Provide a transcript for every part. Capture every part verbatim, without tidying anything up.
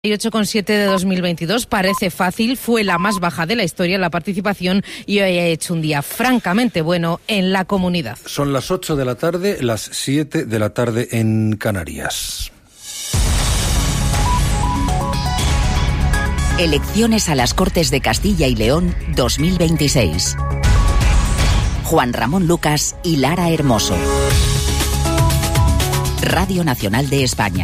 ocho coma siete de dos mil veintidós, parece fácil, fue la más baja de la historia la participación y hoy ha hecho un día francamente bueno en la comunidad. Son las ocho de la tarde, las siete de la tarde en Canarias. Elecciones a las Cortes de Castilla y León dos mil veintiséis. Juan Ramón Lucas y Lara Hermoso. Radio Nacional de España.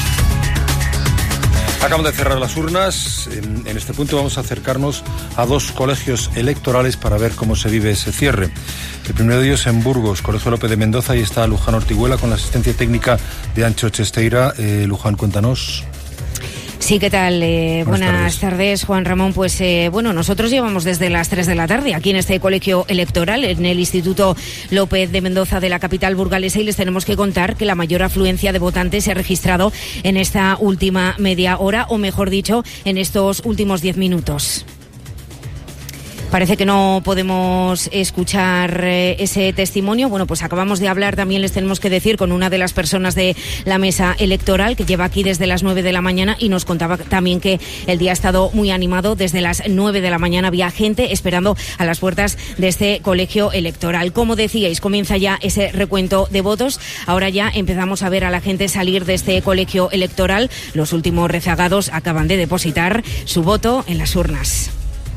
Acaban de cerrar las urnas. En, en este punto vamos a acercarnos a dos colegios electorales para ver cómo se vive ese cierre. El primero de ellos en Burgos, Colegio Lope de Mendoza, y está Luján Ortiguela con la asistencia técnica de Ancho Chesteira. Eh, Luján, cuéntanos. Sí, ¿qué tal? Eh, buenas buenas tardes. tardes, Juan Ramón. Pues eh, bueno, nosotros llevamos desde las tres de la tarde aquí en este colegio electoral, en el Instituto López de Mendoza de la capital burgalesa, y les tenemos que contar que la mayor afluencia de votantes se ha registrado en esta última media hora, o mejor dicho, en estos últimos diez minutos. Parece que no podemos escuchar eh, ese testimonio. Bueno, pues acabamos de hablar, también les tenemos que decir, con una de las personas de la mesa electoral que lleva aquí desde las nueve de la mañana y nos contaba también que el día ha estado muy animado. Desde las nueve de la mañana había gente esperando a las puertas de este colegio electoral. Como decíais, comienza ya ese recuento de votos. Ahora ya empezamos a ver a la gente salir de este colegio electoral. Los últimos rezagados acaban de depositar su voto en las urnas.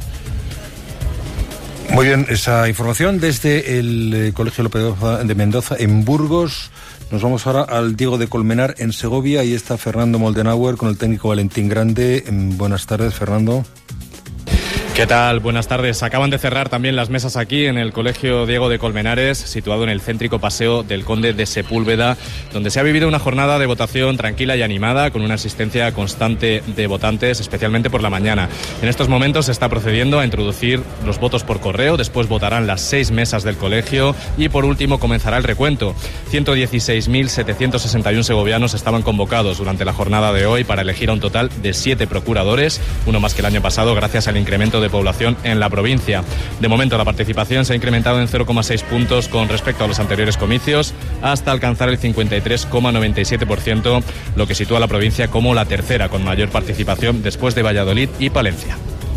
Muy bien, esa información desde el eh, Colegio López de Mendoza en Burgos. Nos vamos ahora al Diego de Colmenar en Segovia. Ahí está Fernando Moldenauer con el técnico Valentín Grande. Buenas tardes, Fernando. ¿Qué tal? Buenas tardes. Acaban de cerrar también las mesas aquí en el Colegio Diego de Colmenares, situado en el céntrico Paseo del Conde de Sepúlveda, donde se ha vivido una jornada de votación tranquila y animada, con una asistencia constante de votantes, especialmente por la mañana. En estos momentos se está procediendo a introducir los votos por correo, después votarán las seis mesas del colegio y por último comenzará el recuento. ciento dieciséis mil setecientos sesenta y uno segovianos estaban convocados durante la jornada de hoy para elegir a un total de siete procuradores, uno más que el año pasado gracias al incremento de población en la provincia. De momento la participación se ha incrementado en cero coma seis puntos con respecto a los anteriores comicios, hasta alcanzar el cincuenta y tres coma noventa y siete por ciento, lo que sitúa a la provincia como la tercera con mayor participación después de Valladolid y Palencia.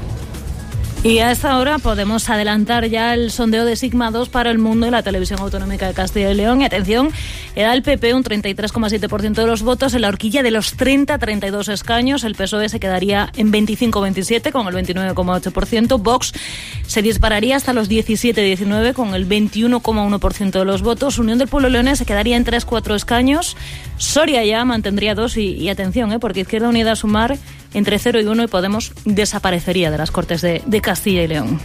Y a esta hora podemos adelantar ya el sondeo de Sigma dos para El Mundo y la Televisión Autonómica de Castilla y León. Y atención, era el P P un treinta y tres coma siete por ciento de los votos, en la horquilla de los treinta a treinta y dos escaños. El P S O E se quedaría en veinticinco a veintisiete con el veintinueve coma ocho por ciento. Vox se dispararía hasta los diecisiete a diecinueve con el veintiuno coma uno por ciento de los votos. Unión del Pueblo Leonés se quedaría en tres a cuatro escaños. Soria ya mantendría dos y, y atención, eh, porque Izquierda Unida a Sumar entre cero y uno y Podemos desaparecería de las Cortes de, de Castilla y León.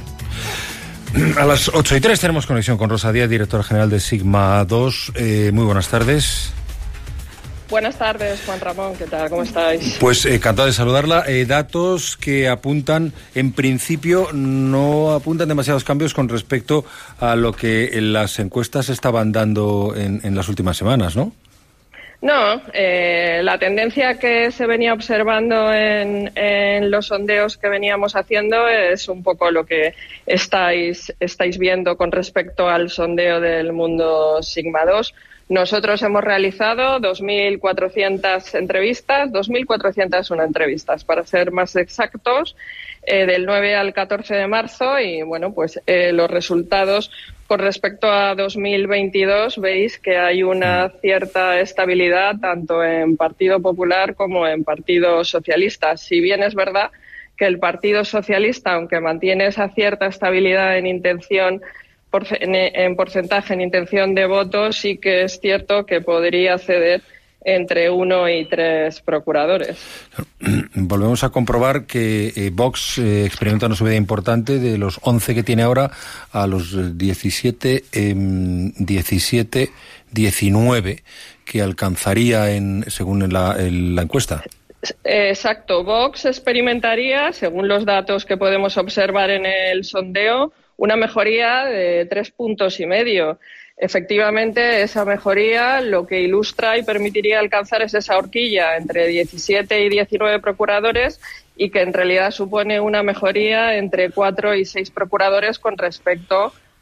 A las ocho y tres tenemos conexión con Rosa Díaz, directora general de Sigma dos. Eh, muy buenas tardes. Buenas tardes, Juan Ramón, ¿qué tal? ¿Cómo estáis? Pues eh, encantado de saludarla. Eh, datos que apuntan, en principio, no apuntan demasiados cambios con respecto a lo que en las encuestas estaban dando en, en las últimas semanas, ¿no? No, eh, la tendencia que se venía observando en, en los sondeos que veníamos haciendo es un poco lo que estáis, estáis viendo con respecto al sondeo del Mundo Sigma dos. Nosotros hemos realizado dos mil cuatrocientas entrevistas, dos mil cuatrocientas una entrevistas, para ser más exactos, eh, del nueve al catorce de marzo, y bueno, pues eh, los resultados con respecto a dos mil veintidós veis que hay una cierta estabilidad tanto en Partido Popular como en Partido Socialista. Si bien es verdad que el Partido Socialista, aunque mantiene esa cierta estabilidad en intención, en porcentaje, en intención de votos, sí que es cierto que podría ceder entre uno y tres procuradores. Volvemos a comprobar que eh, Vox eh, experimenta una subida importante de los once que tiene ahora a los diecisiete, eh, diecisiete, diecinueve que alcanzaría en según la, el, la encuesta. Exacto. Vox experimentaría, según los datos que podemos observar en el sondeo, una mejoría de tres puntos y medio. Efectivamente, esa mejoría lo que ilustra y permitiría alcanzar es esa horquilla entre diecisiete y diecinueve procuradores, y que en realidad supone una mejoría entre cuatro y seis procuradores con respecto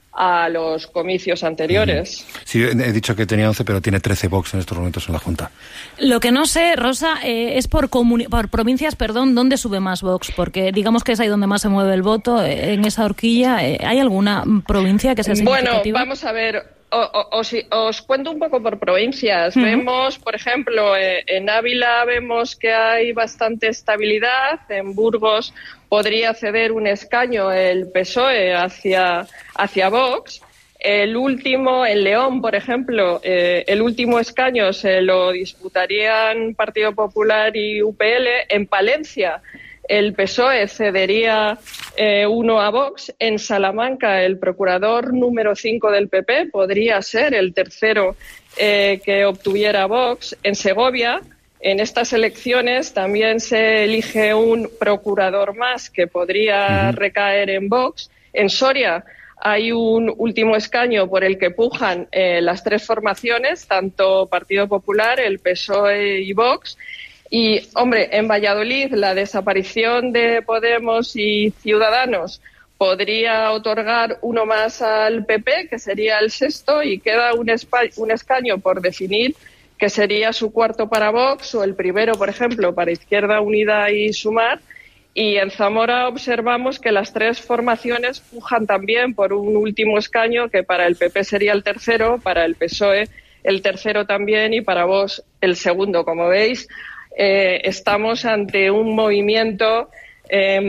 a los comicios anteriores. Sí, he dicho que tenía once, pero tiene trece Vox en estos momentos en la Junta. Lo que no sé, Rosa, eh, es por, comuni- por provincias, perdón, ¿dónde sube más Vox? Porque digamos que es ahí donde más se mueve el voto, eh, en esa horquilla. Eh, ¿Hay alguna provincia que sea significativa? Bueno, vamos a ver. O, o, os, os cuento un poco por provincias. Uh-huh. Vemos, por ejemplo, eh, en Ávila vemos que hay bastante estabilidad. En Burgos podría ceder un escaño el P S O E hacia, hacia Vox. El último, en León, por ejemplo, eh, el último escaño se lo disputarían Partido Popular y U P L. En Palencia el P S O E cedería eh, uno a Vox. En Salamanca, el procurador número cinco del P P podría ser el tercero eh, que obtuviera Vox. En Segovia, en estas elecciones, también se elige un procurador más que podría uh-huh. recaer en Vox. En Soria hay un último escaño por el que pujan eh, las tres formaciones, tanto Partido Popular, el P S O E y Vox. Y, hombre, en Valladolid la desaparición de Podemos y Ciudadanos podría otorgar uno más al P P, que sería el sexto, y queda un, espa- un escaño por definir, que sería su cuarto para Vox, o el primero, por ejemplo, para Izquierda Unida y Sumar. Y en Zamora observamos que las tres formaciones pujan también por un último escaño, que para el P P sería el tercero, para el P S O E el tercero también, y para Vox el segundo. Como veis, Eh, estamos ante un movimiento eh,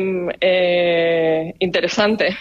eh, interesante.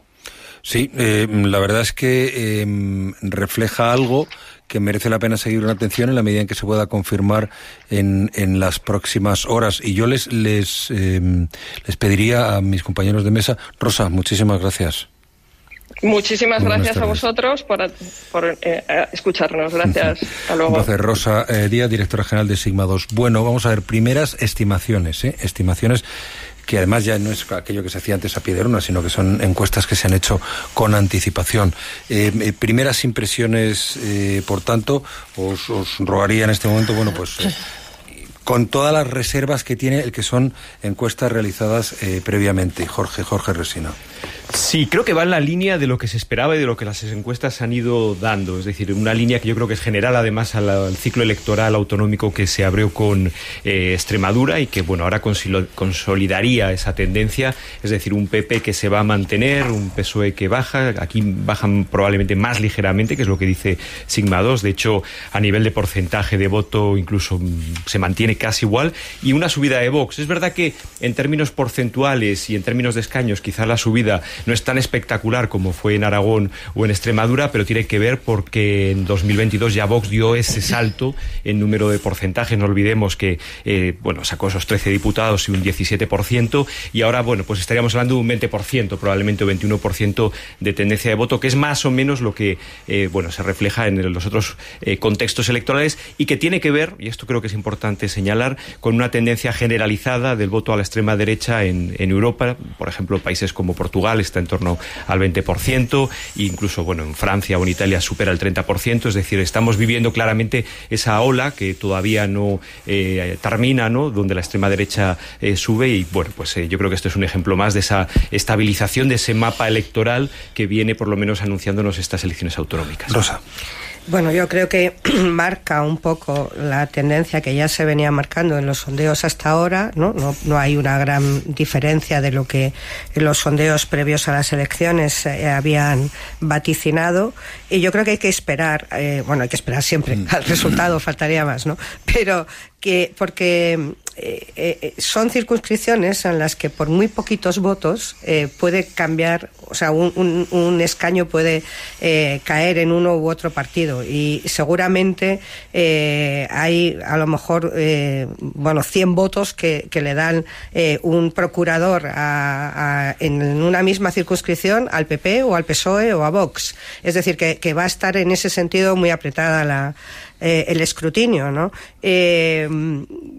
Sí, eh, la verdad es que eh, refleja algo que merece la pena seguir una atención en la medida en que se pueda confirmar en, en las próximas horas. Y yo les les, eh, les pediría a mis compañeros de mesa, Rosa, muchísimas gracias. Muchísimas Muy gracias a vosotros por, por eh, escucharnos. Gracias. Hasta luego. Entonces, Rosa eh, Díaz, directora general de Sigma dos. Bueno, vamos a ver, primeras estimaciones, ¿eh? Estimaciones que además ya no es aquello que se hacía antes a pie de urna, sino que son encuestas que se han hecho con anticipación. Eh, eh, primeras impresiones, eh, por tanto, os, os rogaría en este momento, bueno, pues... Eh, con todas las reservas que tiene el que son encuestas realizadas eh, previamente. Jorge, Jorge Resina. Sí, creo que va en la línea de lo que se esperaba y de lo que las encuestas han ido dando. Es decir, una línea que yo creo que es general, además, al, al ciclo electoral autonómico que se abrió con eh, Extremadura y que, bueno, ahora consolidaría esa tendencia. Es decir, un P P que se va a mantener, un P S O E que baja. Aquí bajan probablemente más ligeramente, que es lo que dice Sigma dos. De hecho, a nivel de porcentaje de voto incluso mm, se mantiene casi igual. Y una subida de Vox. Es verdad que en términos porcentuales y en términos de escaños, quizás la subida no es tan espectacular como fue en Aragón o en Extremadura, pero tiene que ver porque en dos mil veintidós ya Vox dio ese salto en número de porcentajes. No olvidemos que eh, bueno, sacó esos trece diputados y un diecisiete por ciento, y ahora, bueno, pues estaríamos hablando de un veinte por ciento, probablemente un veintiuno por ciento de tendencia de voto, que es más o menos lo que eh, bueno, se refleja en los otros eh, contextos electorales, y que tiene que ver, y esto creo que es importante señalar, con una tendencia generalizada del voto a la extrema derecha en, en Europa. Por ejemplo, países como Portugal está en torno al veinte por ciento, incluso, bueno, en Francia o en Italia supera el treinta por ciento. Es decir, estamos viviendo claramente esa ola que todavía no eh, termina, ¿no?, donde la extrema derecha eh, sube, y bueno, pues eh, yo creo que esto es un ejemplo más de esa estabilización de ese mapa electoral que viene por lo menos anunciándonos estas elecciones autonómicas. Rosa. Bueno, yo creo que marca un poco la tendencia que ya se venía marcando en los sondeos hasta ahora, ¿no? No, no hay una gran diferencia de lo que en los sondeos previos a las elecciones eh, habían vaticinado, y yo creo que hay que esperar, eh, bueno, hay que esperar siempre al resultado, faltaría más, ¿no? Pero que, porque eh, eh, son circunscripciones en las que por muy poquitos votos eh, puede cambiar, o sea, un, un, un escaño puede eh, caer en uno u otro partido, y seguramente eh, hay a lo mejor eh, bueno, cien votos que, que le dan eh, un procurador a, a, en una misma circunscripción al P P o al P S O E o a Vox. Es decir, que, que va a estar en ese sentido muy apretada la, eh, el escrutinio, ¿no? Eh,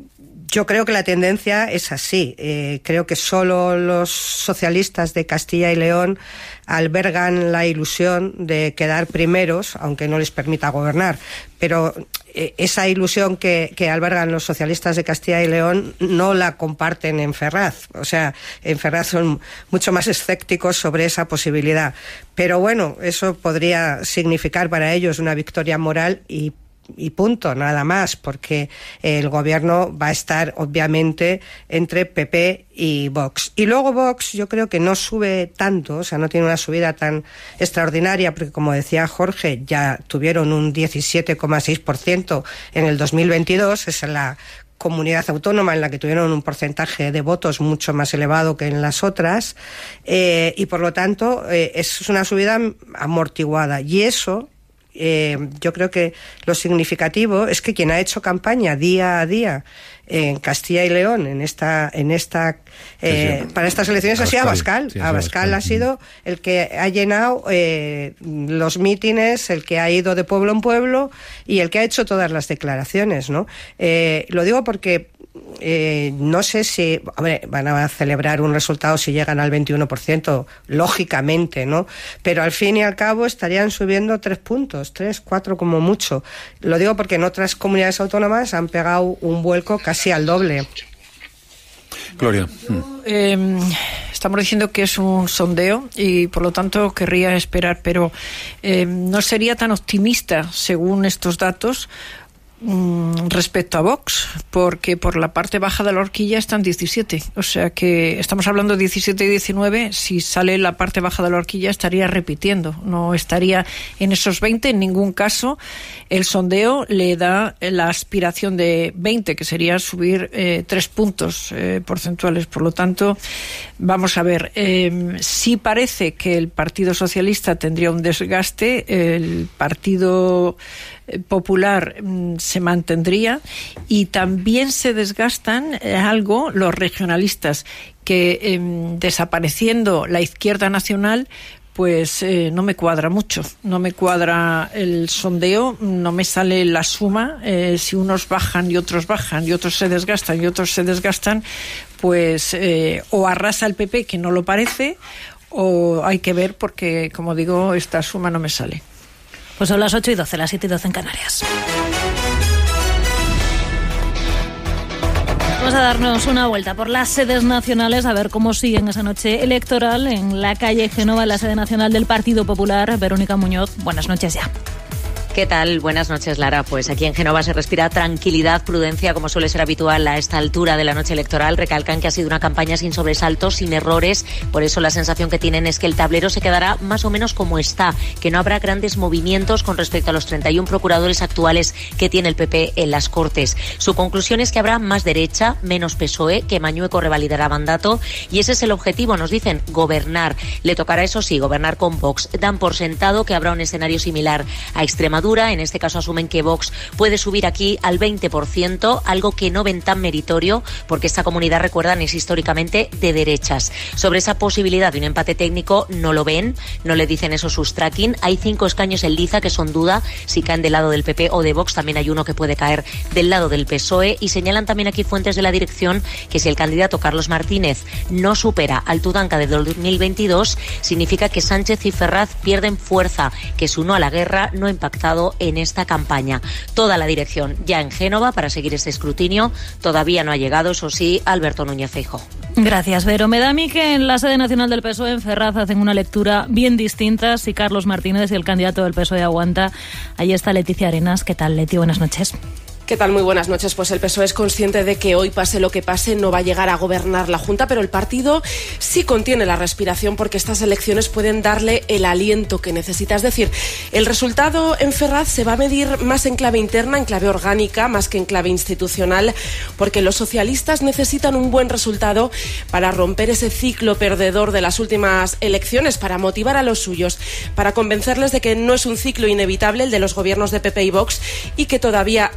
yo creo que la tendencia es así. Eh, creo que solo los socialistas de Castilla y León albergan la ilusión de quedar primeros, aunque no les permita gobernar. Pero eh, esa ilusión que, que albergan los socialistas de Castilla y León no la comparten en Ferraz. O sea, en Ferraz son mucho más escépticos sobre esa posibilidad. Pero bueno, eso podría significar para ellos una victoria moral y y punto, nada más, porque el gobierno va a estar obviamente entre P P y Vox. Y luego Vox yo creo que no sube tanto, o sea, no tiene una subida tan extraordinaria, porque como decía Jorge, ya tuvieron un diecisiete coma seis por ciento en el dos mil veintidós, esa es la comunidad autónoma en la que tuvieron un porcentaje de votos mucho más elevado que en las otras, eh, y por lo tanto eh, es una subida amortiguada, y eso Eh, yo creo que lo significativo es que quien ha hecho campaña día a día en Castilla y León en esta en esta eh, para estas elecciones ha sido Abascal. Sí, Abascal ha sido el que ha llenado eh, los mítines, el que ha ido de pueblo en pueblo y el que ha hecho todas las declaraciones, ¿no? Eh, lo digo porque eh, no sé si, hombre, van a celebrar un resultado si llegan al veintiuno por ciento, lógicamente, ¿no? Pero al fin y al cabo estarían subiendo tres puntos, tres, cuatro como mucho. Lo digo porque en otras comunidades autónomas han pegado un vuelco casi al doble. Gloria. Yo, eh, estamos diciendo que es un sondeo y por lo tanto querría esperar, pero eh, no sería tan optimista según estos datos respecto a Vox, porque por la parte baja de la horquilla están diecisiete, o sea que estamos hablando de diecisiete y diecinueve, si sale la parte baja de la horquilla estaría repitiendo, no estaría en esos veinte en ningún caso. El sondeo le da la aspiración de veinte, que sería subir eh, tres puntos eh, porcentuales, por lo tanto vamos a ver, eh, sí parece que el Partido Socialista tendría un desgaste, el Partido Popular mm, se mantendría y también se desgastan eh, algo los regionalistas, que eh, desapareciendo la izquierda nacional pues eh, no me cuadra mucho, no me cuadra el sondeo, no me sale la suma, eh, si unos bajan y otros bajan y otros se desgastan y otros se desgastan, pues eh, o arrasa el P P, que no lo parece, o hay que ver porque, como digo, esta suma no me sale. Pues son las ocho y doce, las siete y doce en Canarias. Vamos a darnos una vuelta por las sedes nacionales a ver cómo siguen esa noche electoral en la calle Génova, la sede nacional del Partido Popular. Verónica Muñoz, buenas noches ya. ¿Qué tal? Buenas noches, Lara. Pues aquí en Génova se respira tranquilidad, prudencia, como suele ser habitual a esta altura de la noche electoral. Recalcan que ha sido una campaña sin sobresaltos, sin errores. Por eso la sensación que tienen es que el tablero se quedará más o menos como está, que no habrá grandes movimientos con respecto a los treinta y uno procuradores actuales que tiene el P P en las Cortes. Su conclusión es que habrá más derecha, menos P S O E, que Mañueco revalidará mandato, y ese es el objetivo, nos dicen, gobernar. Le tocará, eso sí, gobernar con Vox. Dan por sentado que habrá un escenario similar a Extremadura. En este caso asumen que Vox puede subir aquí al veinte por ciento, algo que no ven tan meritorio porque esta comunidad, recuerdan, es históricamente de derechas. Sobre esa posibilidad de un empate técnico no lo ven, no le dicen eso sus tracking. Hay cinco escaños en liza que son duda si caen del lado del P P o de Vox. También hay uno que puede caer del lado del P S O E, y señalan también aquí fuentes de la dirección que si el candidato Carlos Martínez no supera al Tudanca de dos mil veintidós, significa que Sánchez y Ferraz pierden fuerza, que su no a la guerra no ha impactado en esta campaña. Toda la dirección ya en Génova para seguir este escrutinio. Todavía no ha llegado, eso sí, Alberto Núñez Feijóo. Gracias, Vero. Me da a mí que en la sede nacional del P S O E en Ferraz hacen una lectura bien distinta. Si Carlos Martínez y el candidato del P S O E aguanta. Ahí está Leticia Arenas. ¿Qué tal, Leti? Buenas noches. ¿Qué tal? Muy buenas noches. Pues el P S O E es consciente de que hoy, pase lo que pase, no va a llegar a gobernar la Junta, pero el partido sí contiene la respiración porque estas elecciones pueden darle el aliento que necesita. Es decir, el resultado en Ferraz se va a medir más en clave interna, en clave orgánica, más que en clave institucional, porque los socialistas necesitan un buen resultado para romper ese ciclo perdedor de las últimas elecciones, para motivar a los suyos, para convencerles de que no es un ciclo inevitable el de los gobiernos de P P y Vox y que todavía se les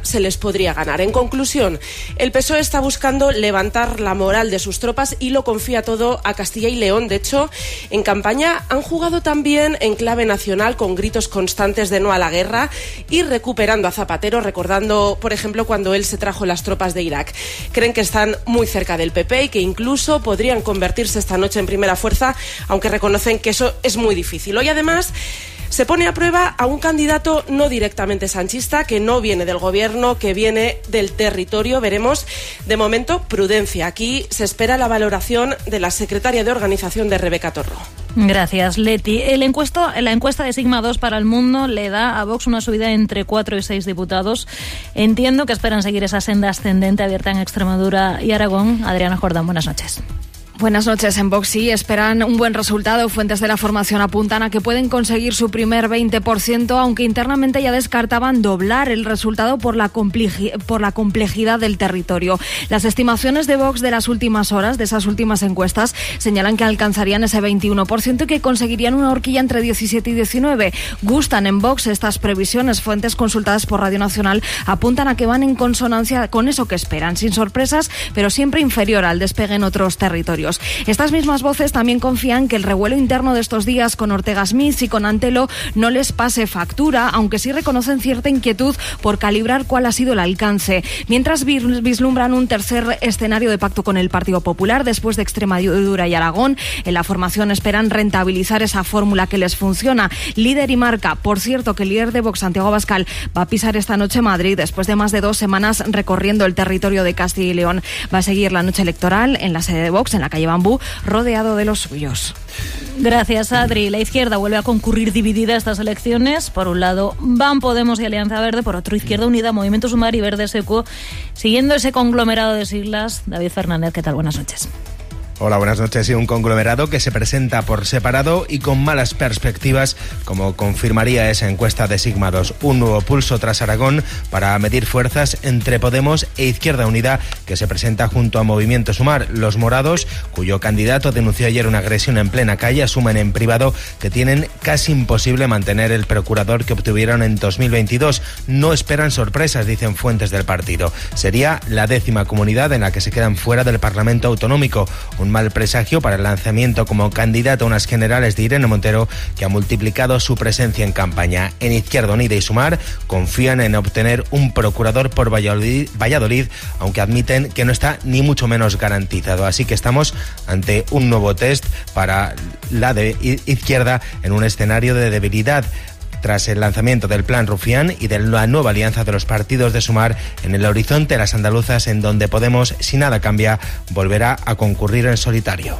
podría ganar. En conclusión, el P S O E está buscando levantar la moral de sus tropas y lo confía todo a Castilla y León. De hecho, en campaña han jugado también en clave nacional con gritos constantes de no a la guerra y recuperando a Zapatero, recordando, por ejemplo, cuando él se trajo las tropas de Irak. Creen que están muy cerca del P P y que incluso podrían convertirse esta noche en primera fuerza, aunque reconocen que eso es muy difícil. Hoy, además, se pone a prueba a un candidato no directamente sanchista, que no viene del gobierno, que viene del territorio. Veremos, de momento, prudencia. Aquí se espera la valoración de la secretaria de organización de Rebeca Torro. Gracias, Leti. El encuesto, la encuesta de Sigma dos para El Mundo le da a Vox una subida entre cuatro y seis diputados. Entiendo que esperan seguir esa senda ascendente abierta en Extremadura y Aragón. Adriana Jordán, buenas noches. Buenas noches. En Vox sí esperan un buen resultado. Fuentes de la formación apuntan a que pueden conseguir su primer veinte por ciento, aunque internamente ya descartaban doblar el resultado por la, complejidad, por la complejidad del territorio. Las estimaciones de Vox de las últimas horas, de esas últimas encuestas, señalan que alcanzarían ese veintiuno por ciento y que conseguirían una horquilla entre diecisiete y diecinueve. Gustan en Vox estas previsiones. Fuentes consultadas por Radio Nacional apuntan a que van en consonancia con eso que esperan, sin sorpresas, pero siempre inferior al despegue en otros territorios. Estas mismas voces también confían que el revuelo interno de estos días con Ortega Smith y con Antelo no les pase factura, aunque sí reconocen cierta inquietud por calibrar cuál ha sido el alcance. Mientras vislumbran un tercer escenario de pacto con el Partido Popular después de Extremadura y Aragón, en la formación esperan rentabilizar esa fórmula que les funciona. Líder y marca. Por cierto, que el líder de Vox, Santiago Abascal, va a pisar esta noche Madrid después de más de dos semanas recorriendo el territorio de Castilla y León. Va a seguir la noche electoral en la sede de Vox, en la calle Bambú, rodeado de los suyos. Gracias, Adri. La izquierda vuelve a concurrir dividida a estas elecciones. Por un lado, van Podemos y Alianza Verde. Por otro, Izquierda Unida, Movimiento Sumar y Verde Seco. Siguiendo ese conglomerado de siglas, David Fernández, ¿qué tal? Buenas noches. Hola, buenas noches. Y un conglomerado que se presenta por separado y con malas perspectivas, como confirmaría esa encuesta de Sigma dos. Un nuevo pulso tras Aragón para medir fuerzas entre Podemos e Izquierda Unida, que se presenta junto a Movimiento Sumar. Los morados, cuyo candidato denunció ayer una agresión en plena calle, asumen en privado que tienen casi imposible mantener el procurador que obtuvieron en dos mil veintidós. No esperan sorpresas, dicen fuentes del partido. Sería la décima comunidad en la que se quedan fuera del Parlamento Autonómico. Un mal presagio para el lanzamiento como candidato a unas generales de Irene Montero, que ha multiplicado su presencia en campaña. En Izquierda Unida y Sumar confían en obtener un procurador por Valladolid, Valladolid, aunque admiten que no está ni mucho menos garantizado. Así que estamos ante un nuevo test para la de izquierda en un escenario de debilidad, tras el lanzamiento del Plan Rufián y de la nueva alianza de los partidos de Sumar en el horizonte de las andaluzas, en donde Podemos, si nada cambia, volverá a concurrir en solitario.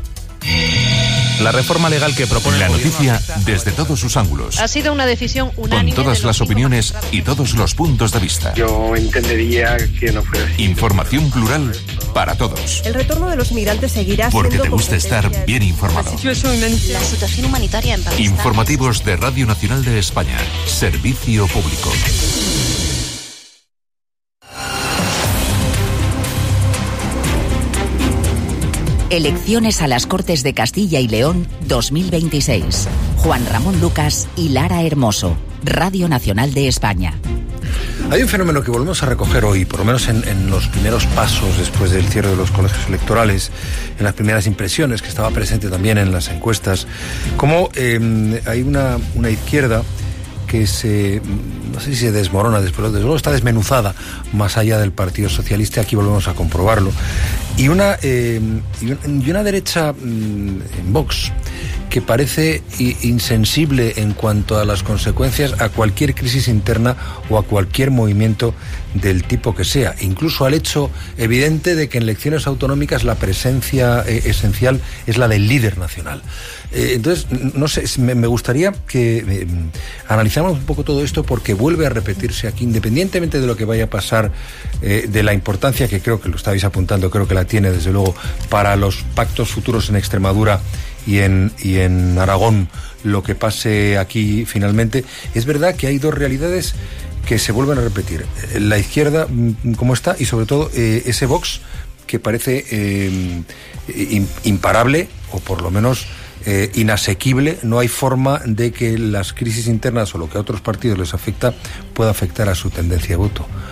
La reforma legal que propone la noticia desde todos sus ángulos. Ha sido una decisión unánime. Con todas las opiniones y todos los puntos de vista. Yo entendería que no fuera así. Información plural para todos. El retorno de los migrantes seguirá siendo... Porque te gusta estar bien informado. La situación humanitaria en Pakistán. Informativos de Radio Nacional de España. Servicio público. Elecciones a las Cortes de Castilla y León dos mil veintiséis. Juan Ramón Lucas y Lara Hermoso. Radio Nacional de España. Hay un fenómeno que volvemos a recoger hoy, por lo menos en, en los primeros pasos después del cierre de los colegios electorales, en las primeras impresiones, que estaba presente también en las encuestas, como eh, hay una, una izquierda que se, no sé si se desmorona después, desde luego está desmenuzada más allá del Partido Socialista, aquí volvemos a comprobarlo, y una, eh, y una derecha en Vox que parece insensible en cuanto a las consecuencias a cualquier crisis interna o a cualquier movimiento del tipo que sea, incluso al hecho evidente de que en elecciones autonómicas la presencia eh, esencial es la del líder nacional. Eh, entonces, no sé, me, me gustaría que eh, analizáramos un poco todo esto, porque vuelve a repetirse aquí, independientemente de lo que vaya a pasar, eh, de la importancia que creo que lo estáis apuntando, creo que la tiene desde luego para los pactos futuros en Extremadura y en, y en Aragón, lo que pase aquí finalmente. Es verdad que hay dos realidades que se vuelven a repetir: la izquierda como está, y sobre todo eh, ese Vox que parece eh, imparable, o por lo menos eh, inasequible. No hay forma de que las crisis internas o lo que a otros partidos les afecta pueda afectar a su tendencia de voto.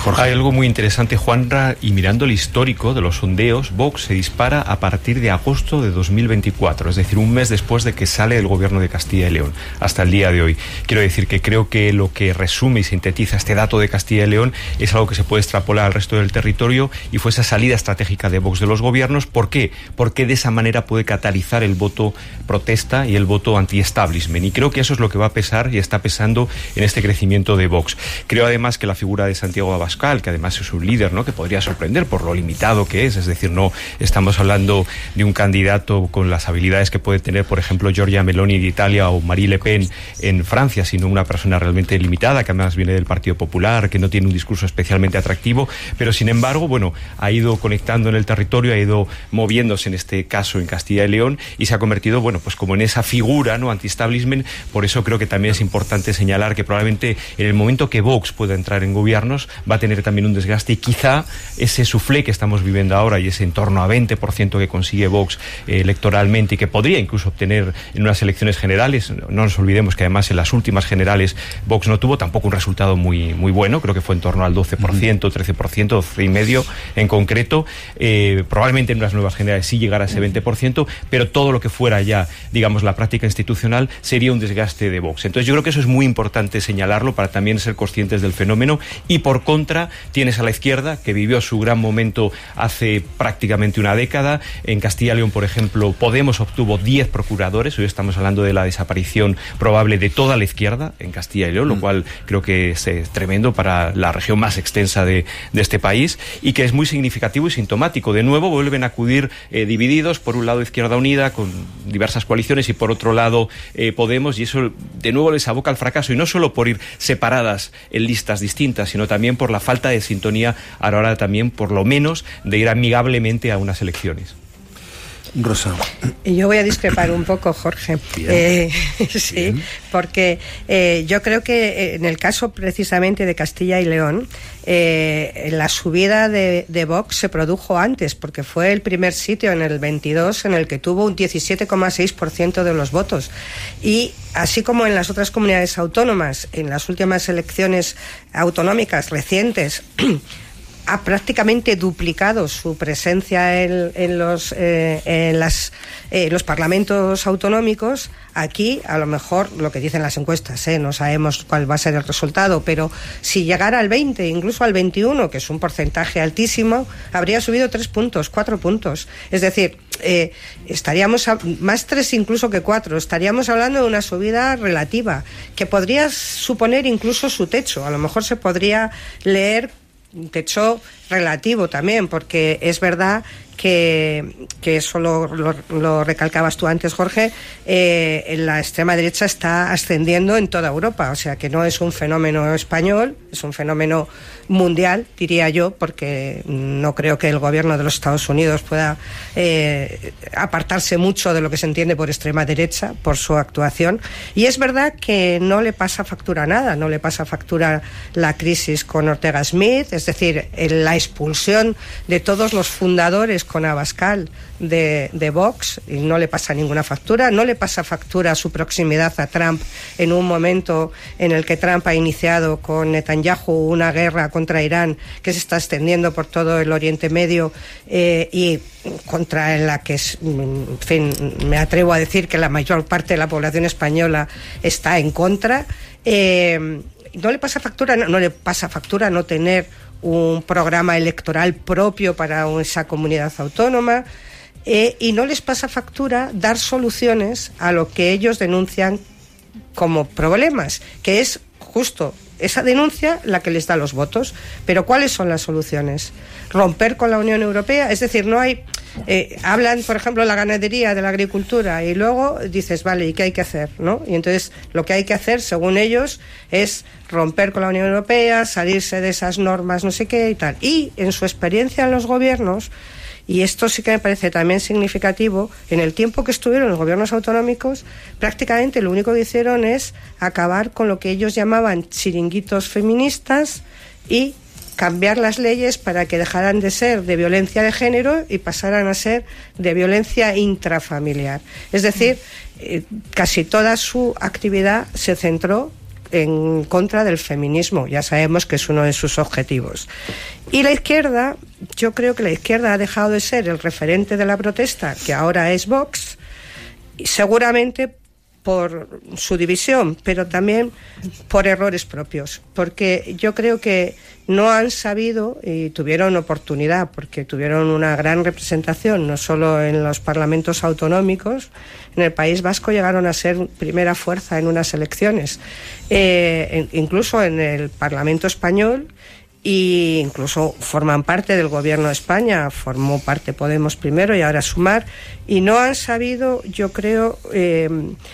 Jorge. Hay algo muy interesante, Juanra, y mirando el histórico de los sondeos, Vox se dispara a partir de agosto de dos mil veinticuatro, es decir, un mes después de que sale del gobierno de Castilla y León, hasta el día de hoy. Quiero decir que creo que lo que resume y sintetiza este dato de Castilla y León es algo que se puede extrapolar al resto del territorio, y fue esa salida estratégica de Vox de los gobiernos. ¿Por qué? Porque de esa manera puede catalizar el voto protesta y el voto anti-establishment, y creo que eso es lo que va a pesar y está pesando en este crecimiento de Vox. Creo además que la figura de Santiago Abascal, que además es un líder, ¿no?, que podría sorprender por lo limitado que es, es decir, no estamos hablando de un candidato con las habilidades que puede tener, por ejemplo, Giorgia Meloni de Italia o Marine Le Pen en Francia, sino una persona realmente limitada, que además viene del Partido Popular, que no tiene un discurso especialmente atractivo, pero sin embargo, bueno, ha ido conectando en el territorio, ha ido moviéndose en este caso en Castilla y León, y se ha convertido, bueno, pues como en esa figura, ¿no?, anti-establishment. Por eso creo que también es importante señalar que probablemente en el momento que Vox pueda entrar en gobiernos va a tener también un desgaste, y quizá ese suflé que estamos viviendo ahora y ese en torno a veinte por ciento que consigue Vox eh, electoralmente, y que podría incluso obtener en unas elecciones generales, no nos olvidemos que además en las últimas generales Vox no tuvo tampoco un resultado muy, muy bueno, creo que fue en torno al doce por ciento, trece por ciento, doce y medio en concreto, eh, probablemente en unas nuevas generales sí llegara a ese veinte por ciento, pero todo lo que fuera ya, digamos, la práctica institucional sería un desgaste de Vox. Entonces yo creo que eso es muy importante señalarlo para también ser conscientes del fenómeno. Y por contra tienes a la izquierda, que vivió su gran momento hace prácticamente una década. En Castilla y León, por ejemplo, Podemos obtuvo diez procuradores, hoy estamos hablando de la desaparición probable de toda la izquierda en Castilla y León, lo cual creo que es eh, tremendo para la región más extensa de, de este país, y que es muy significativo y sintomático. De nuevo vuelven a acudir eh, divididos, por un lado Izquierda Unida con diversas coaliciones, y por otro lado eh, Podemos, y eso de nuevo les aboca al fracaso, y no solo por ir separadas en listas distintas, sino también por la falta de sintonía a la hora también, por lo menos, de ir amigablemente a unas elecciones. Rosa. Yo voy a discrepar un poco, Jorge. Bien. Eh, sí, Bien. porque eh, yo creo que en el caso precisamente de Castilla y León, eh, la subida de, de Vox se produjo antes, porque fue el primer sitio en el veintidós en el que tuvo un diecisiete coma seis por ciento de los votos. Y así como en las otras comunidades autónomas, en las últimas elecciones autonómicas recientes, ha prácticamente duplicado su presencia en, en los eh, en las eh, los parlamentos autonómicos. Aquí, a lo mejor, lo que dicen las encuestas, ¿eh? no sabemos cuál va a ser el resultado, pero si llegara al veinte, incluso al veintiuno, que es un porcentaje altísimo, habría subido tres puntos, cuatro puntos. Es decir, eh, estaríamos a, más tres incluso que cuatro. Estaríamos hablando de una subida relativa que podría suponer incluso su techo. A lo mejor se podría leer un techo relativo también, porque es verdad que, que eso lo, lo, lo recalcabas tú antes, Jorge, eh, la extrema derecha está ascendiendo en toda Europa, o sea que no es un fenómeno español, es un fenómeno mundial, diría yo, porque no creo que el gobierno de los Estados Unidos pueda eh, apartarse mucho de lo que se entiende por extrema derecha, por su actuación. Y es verdad que no le pasa factura nada, no le pasa factura la crisis con Ortega Smith, es decir, la expulsión de todos los fundadores con Abascal de, de Vox, y no le pasa ninguna factura, no le pasa factura su proximidad a Trump en un momento en el que Trump ha iniciado con Netanyahu una guerra contra Irán que se está extendiendo por todo el Oriente Medio, eh, y contra la que, en fin, me atrevo a decir que la mayor parte de la población española está en contra. Eh, no le pasa factura, no, no le pasa factura no tener un programa electoral propio para esa comunidad autónoma, eh, y no les pasa factura dar soluciones a lo que ellos denuncian como problemas, que es justo esa denuncia la que les da los votos. Pero ¿cuáles son las soluciones? Romper con la Unión Europea, es decir, no hay... Eh, hablan, por ejemplo, de la ganadería, de la agricultura, y luego dices, vale, ¿y qué hay que hacer? ¿no? Y entonces lo que hay que hacer, según ellos, es romper con la Unión Europea, salirse de esas normas, no sé qué y tal. Y en su experiencia en los gobiernos, y esto sí que me parece también significativo, en el tiempo que estuvieron los gobiernos autonómicos, prácticamente lo único que hicieron es acabar con lo que ellos llamaban chiringuitos feministas y cambiar las leyes para que dejaran de ser de violencia de género y pasaran a ser de violencia intrafamiliar. Es decir, eh, casi toda su actividad se centró en contra del feminismo. Ya sabemos que es uno de sus objetivos. Y la izquierda, yo creo que la izquierda ha dejado de ser el referente de la protesta, que ahora es Vox, y seguramente por su división, pero también por errores propios, porque yo creo que no han sabido, y tuvieron oportunidad, porque tuvieron una gran representación, no solo en los parlamentos autonómicos, en el País Vasco llegaron a ser primera fuerza en unas elecciones, eh, en, incluso en el Parlamento español, e incluso forman parte del gobierno de España, formó parte Podemos primero y ahora Sumar, y no han sabido, yo creo, eh,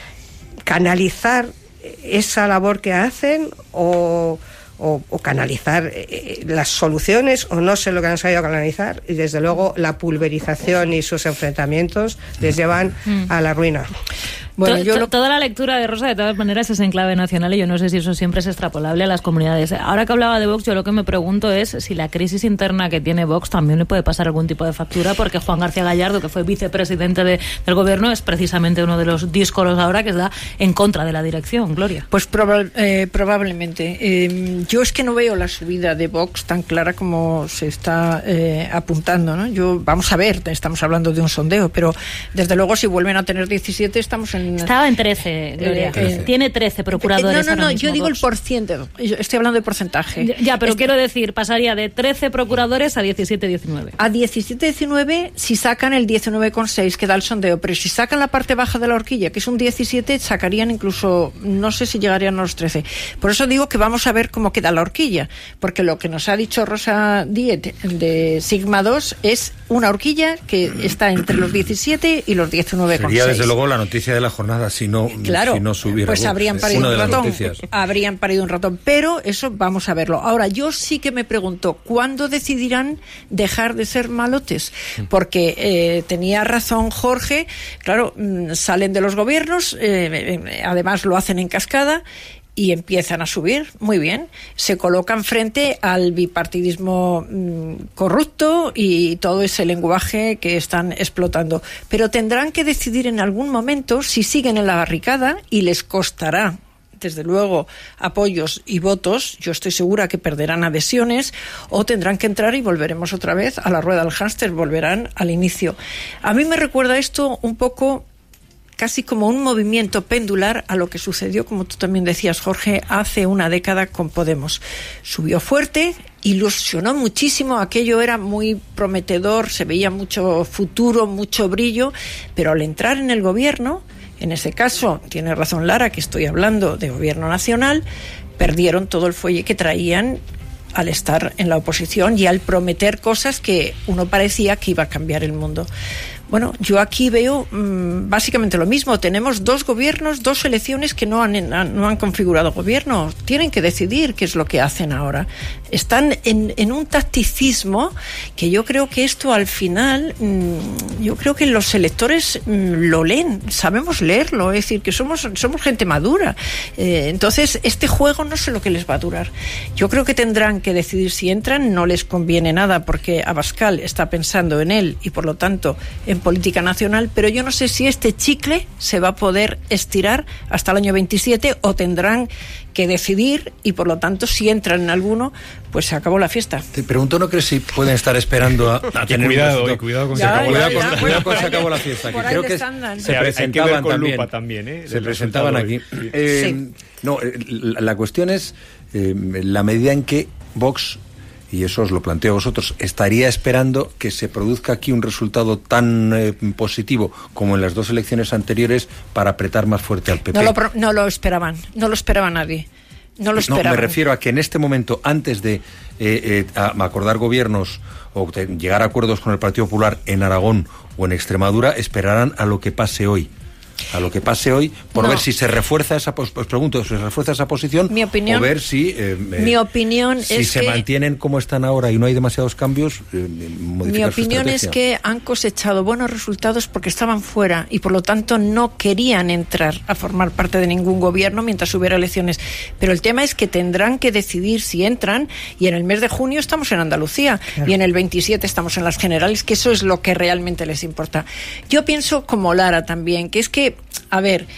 canalizar esa labor que hacen o, o, o canalizar eh, las soluciones, o no sé lo que han sabido canalizar, y desde luego la pulverización y sus enfrentamientos les llevan mm. a la ruina. Bueno, yo lo... Toda la lectura de Rosa, de todas maneras, es en clave nacional y yo no sé si eso siempre es extrapolable a las comunidades. Ahora que hablaba de Vox, yo lo que me pregunto es si la crisis interna que tiene Vox también le puede pasar algún tipo de factura, porque Juan García Gallardo, que fue vicepresidente de, del gobierno, es precisamente uno de los díscolos ahora que está en contra de la dirección. Gloria. Pues proba- eh, probablemente. Eh, yo es que no veo la subida de Vox tan clara como se está eh, apuntando, ¿no? Yo, vamos a ver, estamos hablando de un sondeo, pero desde luego si vuelven a tener diecisiete estamos en... Estaba en trece, Gloria. Eh, eh, Tiene trece procuradores. No, no, no, mismo, yo digo Vox. El porciento. Estoy hablando de porcentaje. Ya, pero es quiero decir, pasaría de trece procuradores a diecisiete diecinueve. A diecisiete diecinueve si sacan el diecinueve coma seis que da el sondeo, pero si sacan la parte baja de la horquilla, que es un diecisiete, sacarían incluso, no sé si llegarían a los trece. Por eso digo que vamos a ver cómo queda la horquilla, porque lo que nos ha dicho Rosa Diet de Sigma dos es una horquilla que está entre los diecisiete y los diecinueve coma seis. Sería desde luego la noticia de la jornada si no, claro, si no subiera. Pues habrían parido un ratón. Noticias. Habrían parido un ratón. Pero eso vamos a verlo. Ahora, yo sí que me pregunto, ¿cuándo decidirán dejar de ser malotes? Porque eh, tenía razón Jorge, claro, mmm, salen de los gobiernos, eh, además lo hacen en cascada, y empiezan a subir, muy bien, se colocan frente al bipartidismo mmm, corrupto y todo ese lenguaje que están explotando. Pero tendrán que decidir en algún momento si siguen en la barricada, y les costará, desde luego, apoyos y votos. Yo estoy segura que perderán adhesiones, o tendrán que entrar y volveremos otra vez a la rueda del hámster, volverán al inicio. A mí me recuerda esto un poco casi como un movimiento pendular a lo que sucedió, como tú también decías, Jorge, hace una década con Podemos. Subió fuerte, ilusionó muchísimo, aquello era muy prometedor, se veía mucho futuro, mucho brillo, pero al entrar en el gobierno, en ese caso, tiene razón Lara, que estoy hablando de gobierno nacional, perdieron todo el fuelle que traían al estar en la oposición y al prometer cosas que uno parecía que iba a cambiar el mundo. Bueno, yo aquí veo mmm, básicamente lo mismo. Tenemos dos gobiernos, dos elecciones que no han, no han configurado gobierno. Tienen que decidir qué es lo que hacen ahora. Están en, en un tacticismo que yo creo que esto al final, mmm, yo creo que los electores mmm, lo leen, sabemos leerlo, es decir, que somos, somos gente madura. Eh, entonces, este juego no sé lo que les va a durar. Yo creo que tendrán que decidir si entran, no les conviene nada porque Abascal está pensando en él y por lo tanto en política nacional, pero yo no sé si este chicle se va a poder estirar hasta el año veintisiete o tendrán que decidir y por lo tanto si entran en alguno pues se acabó la fiesta. Te pregunto, ¿no crees si pueden estar esperando a, a tener cuidado, un y cuidado con ya, se acabó ya, la ya, fiesta? Cuidado con se acabó la fiesta. Que creo que se, se presentaban con también, lupa también ¿eh? se presentaban aquí. Sí. Eh, sí. No, la, la cuestión es eh, la medida en que Vox, y eso os lo planteo a vosotros, estaría esperando que se produzca aquí un resultado tan eh, positivo como en las dos elecciones anteriores para apretar más fuerte al P P. No lo, no lo esperaban, no lo esperaba nadie. No lo esperaban. No, me refiero a que en este momento, antes de eh, eh, acordar gobiernos o de llegar a acuerdos con el Partido Popular en Aragón o en Extremadura, esperarán a lo que pase hoy. A lo que pase hoy, por no. ver si se refuerza esa, os pregunto, si se refuerza esa posición, mi opinión, o ver si, eh, mi opinión si es se que, mantienen como están ahora y no hay demasiados cambios, eh, mi opinión es que han cosechado buenos resultados porque estaban fuera y por lo tanto no querían entrar a formar parte de ningún gobierno mientras hubiera elecciones. Pero el tema es que tendrán que decidir si entran y en el mes de junio estamos en Andalucía claro. y en el veintisiete estamos en las generales, que eso es lo que realmente les importa. Yo pienso como Lara también, que es que a ver,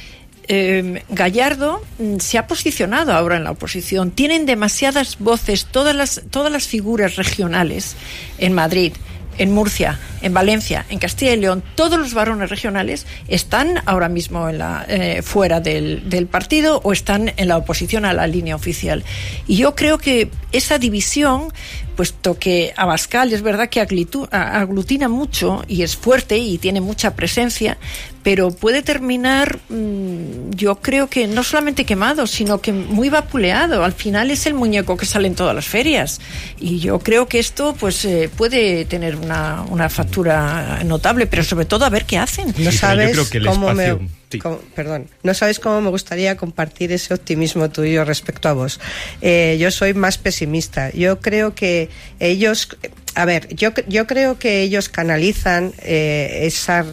Eh, Gallardo mm, se ha posicionado ahora en la oposición. Tienen demasiadas voces, todas las, todas las figuras regionales en Madrid, en Murcia, en Valencia, en Castilla y León, todos los varones regionales están ahora mismo en la, eh, fuera del, del partido o están en la oposición a la línea oficial. Y yo creo que esa división, puesto que Abascal es verdad que aglutu, aglutina mucho y es fuerte y tiene mucha presencia, pero puede terminar, mmm, yo creo que no solamente quemado, sino que muy vapuleado. Al final es el muñeco que sale en todas las ferias. Y yo creo que esto pues eh, puede tener una, una factura notable, pero sobre todo a ver qué hacen. No sí, sabes yo creo que el cómo espacio... me... Sí. Como, perdón, no sabes cómo me gustaría compartir ese optimismo tuyo respecto a vos. Eh, yo soy más pesimista. Yo creo que ellos, a ver, yo, yo creo que ellos canalizan eh, esa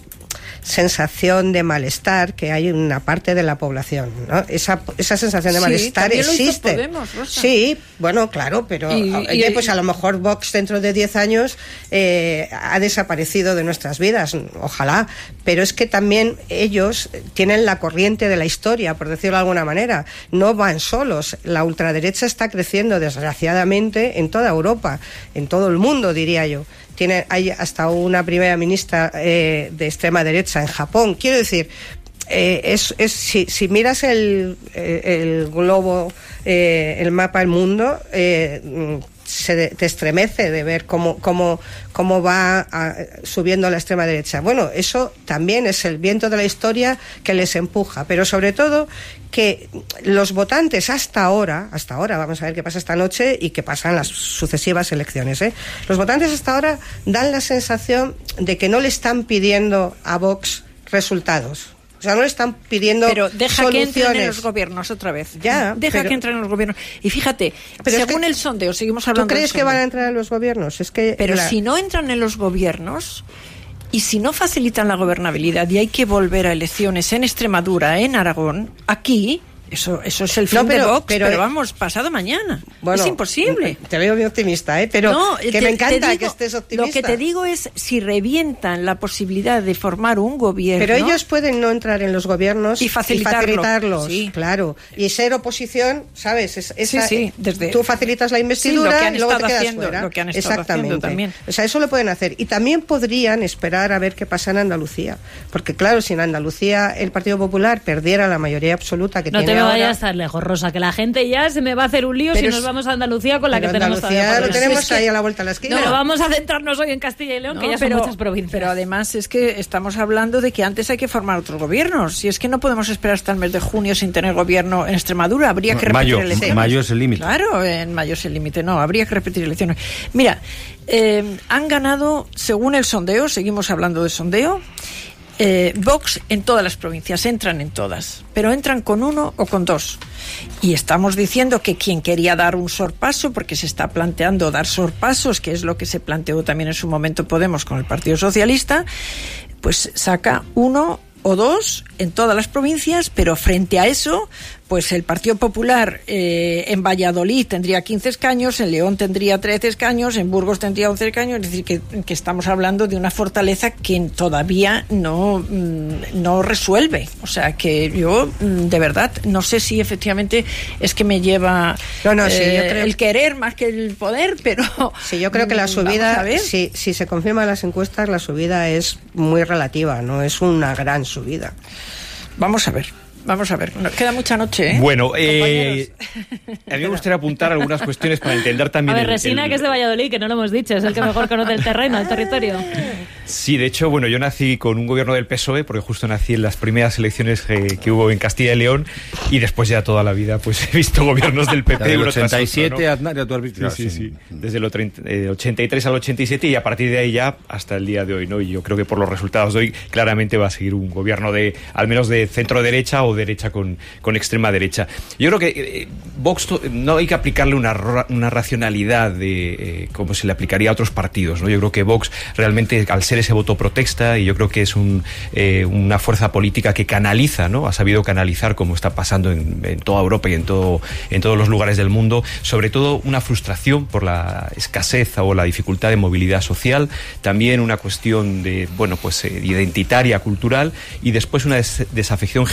sensación de malestar que hay en una parte de la población, ¿no? Esa, esa sensación de sí, malestar existe. Podemos, Rosa. Sí, bueno, claro, pero y, oye, y, pues a lo mejor Vox dentro de diez años eh, ha desaparecido de nuestras vidas, ojalá, pero es que también ellos tienen la corriente de la historia, por decirlo de alguna manera, no van solos. La ultraderecha está creciendo desgraciadamente en toda Europa, en todo el mundo, diría yo. Tiene, hay hasta una primera ministra eh, de extrema derecha en Japón. Quiero decir, eh, es, es si, si miras el, el globo, eh, el mapa del mundo, eh, se te estremece de ver cómo, cómo, cómo va a, subiendo la extrema derecha. Bueno, eso también es el viento de la historia que les empuja, pero sobre todo que los votantes hasta ahora, hasta ahora, vamos a ver qué pasa esta noche y qué pasa en las sucesivas elecciones, ¿eh? Los votantes hasta ahora dan la sensación de que no le están pidiendo a Vox resultados. O sea, no le están pidiendo pero deja soluciones. que entren en los gobiernos otra vez. Ya, deja pero, que entren en los gobiernos. Y fíjate, pero según es que, el sondeo, seguimos hablando. ¿tú crees del que van a entrar en los gobiernos? Es que pero la... si no entran en los gobiernos y si no facilitan la gobernabilidad y hay que volver a elecciones en Extremadura, en Aragón, aquí... Eso, eso es el fin no, pero, de Vox, pero, pero vamos, pasado mañana. Bueno, es imposible. Te veo muy optimista, ¿eh? Pero no, que te, me encanta digo, que estés optimista. Lo que te digo es, si revientan la posibilidad de formar un gobierno... Pero ellos pueden no entrar en los gobiernos y, facilitarlo. y facilitarlos, sí. Claro. Y ser oposición, ¿sabes? Es, esa, sí, sí, desde... Tú facilitas la investidura sí, lo que han y luego te quedas haciendo, fuera. Lo que han estado Exactamente. Haciendo también. O sea, eso lo pueden hacer. Y también podrían esperar a ver qué pasa en Andalucía. Porque claro, si en Andalucía el Partido Popular perdiera la mayoría absoluta que no tiene te me ahora... vayas tan lejos, Rosa, que la gente ya se me va a hacer un lío pero si nos vamos a Andalucía con la que tenemos Andalucía lo tenemos es ahí que, a la vuelta de la esquina. No, pero vamos a centrarnos hoy en Castilla y León, no, que ya pero, son muchas provincias. Pero además es que estamos hablando de que antes hay que formar otros gobiernos. Si es que no podemos esperar hasta el mes de junio sin tener gobierno en Extremadura, habría que repetir mayo, elecciones. Mayo es el límite. Claro, en mayo es el límite. No, habría que repetir elecciones. Mira, eh, han ganado, según el sondeo, seguimos hablando de sondeo, Eh, Vox en todas las provincias, entran en todas, pero entran con uno o con dos. Y estamos diciendo que quien quería dar un sorpaso, porque se está planteando dar sorpasos, que es lo que se planteó también en su momento Podemos con el Partido Socialista, pues saca uno o dos en todas las provincias, pero frente a eso, pues el Partido Popular eh, en Valladolid tendría quince escaños, en León tendría trece escaños, en Burgos tendría once escaños, es decir, que, que estamos hablando de una fortaleza que todavía no, no resuelve. O sea, que yo, de verdad, no sé si efectivamente es que me lleva no, no, sí, eh, yo creo... el querer más que el poder, pero... Sí, yo creo que la subida, si, si se confirman las encuestas, la subida es muy relativa, no es una gran subida. Vamos a ver. Vamos a ver, nos queda mucha noche, ¿eh? Bueno, eh, a mí me gustaría apuntar algunas cuestiones para entender también... A ver, el, Resina, el... que es de Valladolid, que no lo hemos dicho, es el que mejor conoce el terreno, el territorio. Sí, de hecho, bueno, yo nací con un gobierno del P S O E, porque justo nací en las primeras elecciones eh, que hubo en Castilla y León, y después ya toda la vida pues he visto gobiernos del P P. Del ochenta y siete, ¿no? Aznar, ya tú has visto. Sí, sí, sí. Desde el eh, ochenta y tres al ochenta y siete y a partir de ahí ya hasta el día de hoy, ¿no? Y yo creo que por los resultados de hoy claramente va a seguir un gobierno de, al menos de centro-derecha o derecha con, con extrema derecha. Yo creo que eh, Vox no hay que aplicarle una, una racionalidad de eh, como se le aplicaría a otros partidos, ¿no? Yo creo que Vox realmente, al ser ese voto protesta, y yo creo que es un, eh, una fuerza política que canaliza, ¿no? Ha sabido canalizar, como está pasando en, en toda Europa y en todo en todos los lugares del mundo, sobre todo una frustración por la escasez o la dificultad de movilidad social, también una cuestión de, bueno, pues eh, identitaria, cultural, y después una des- desafección generalizada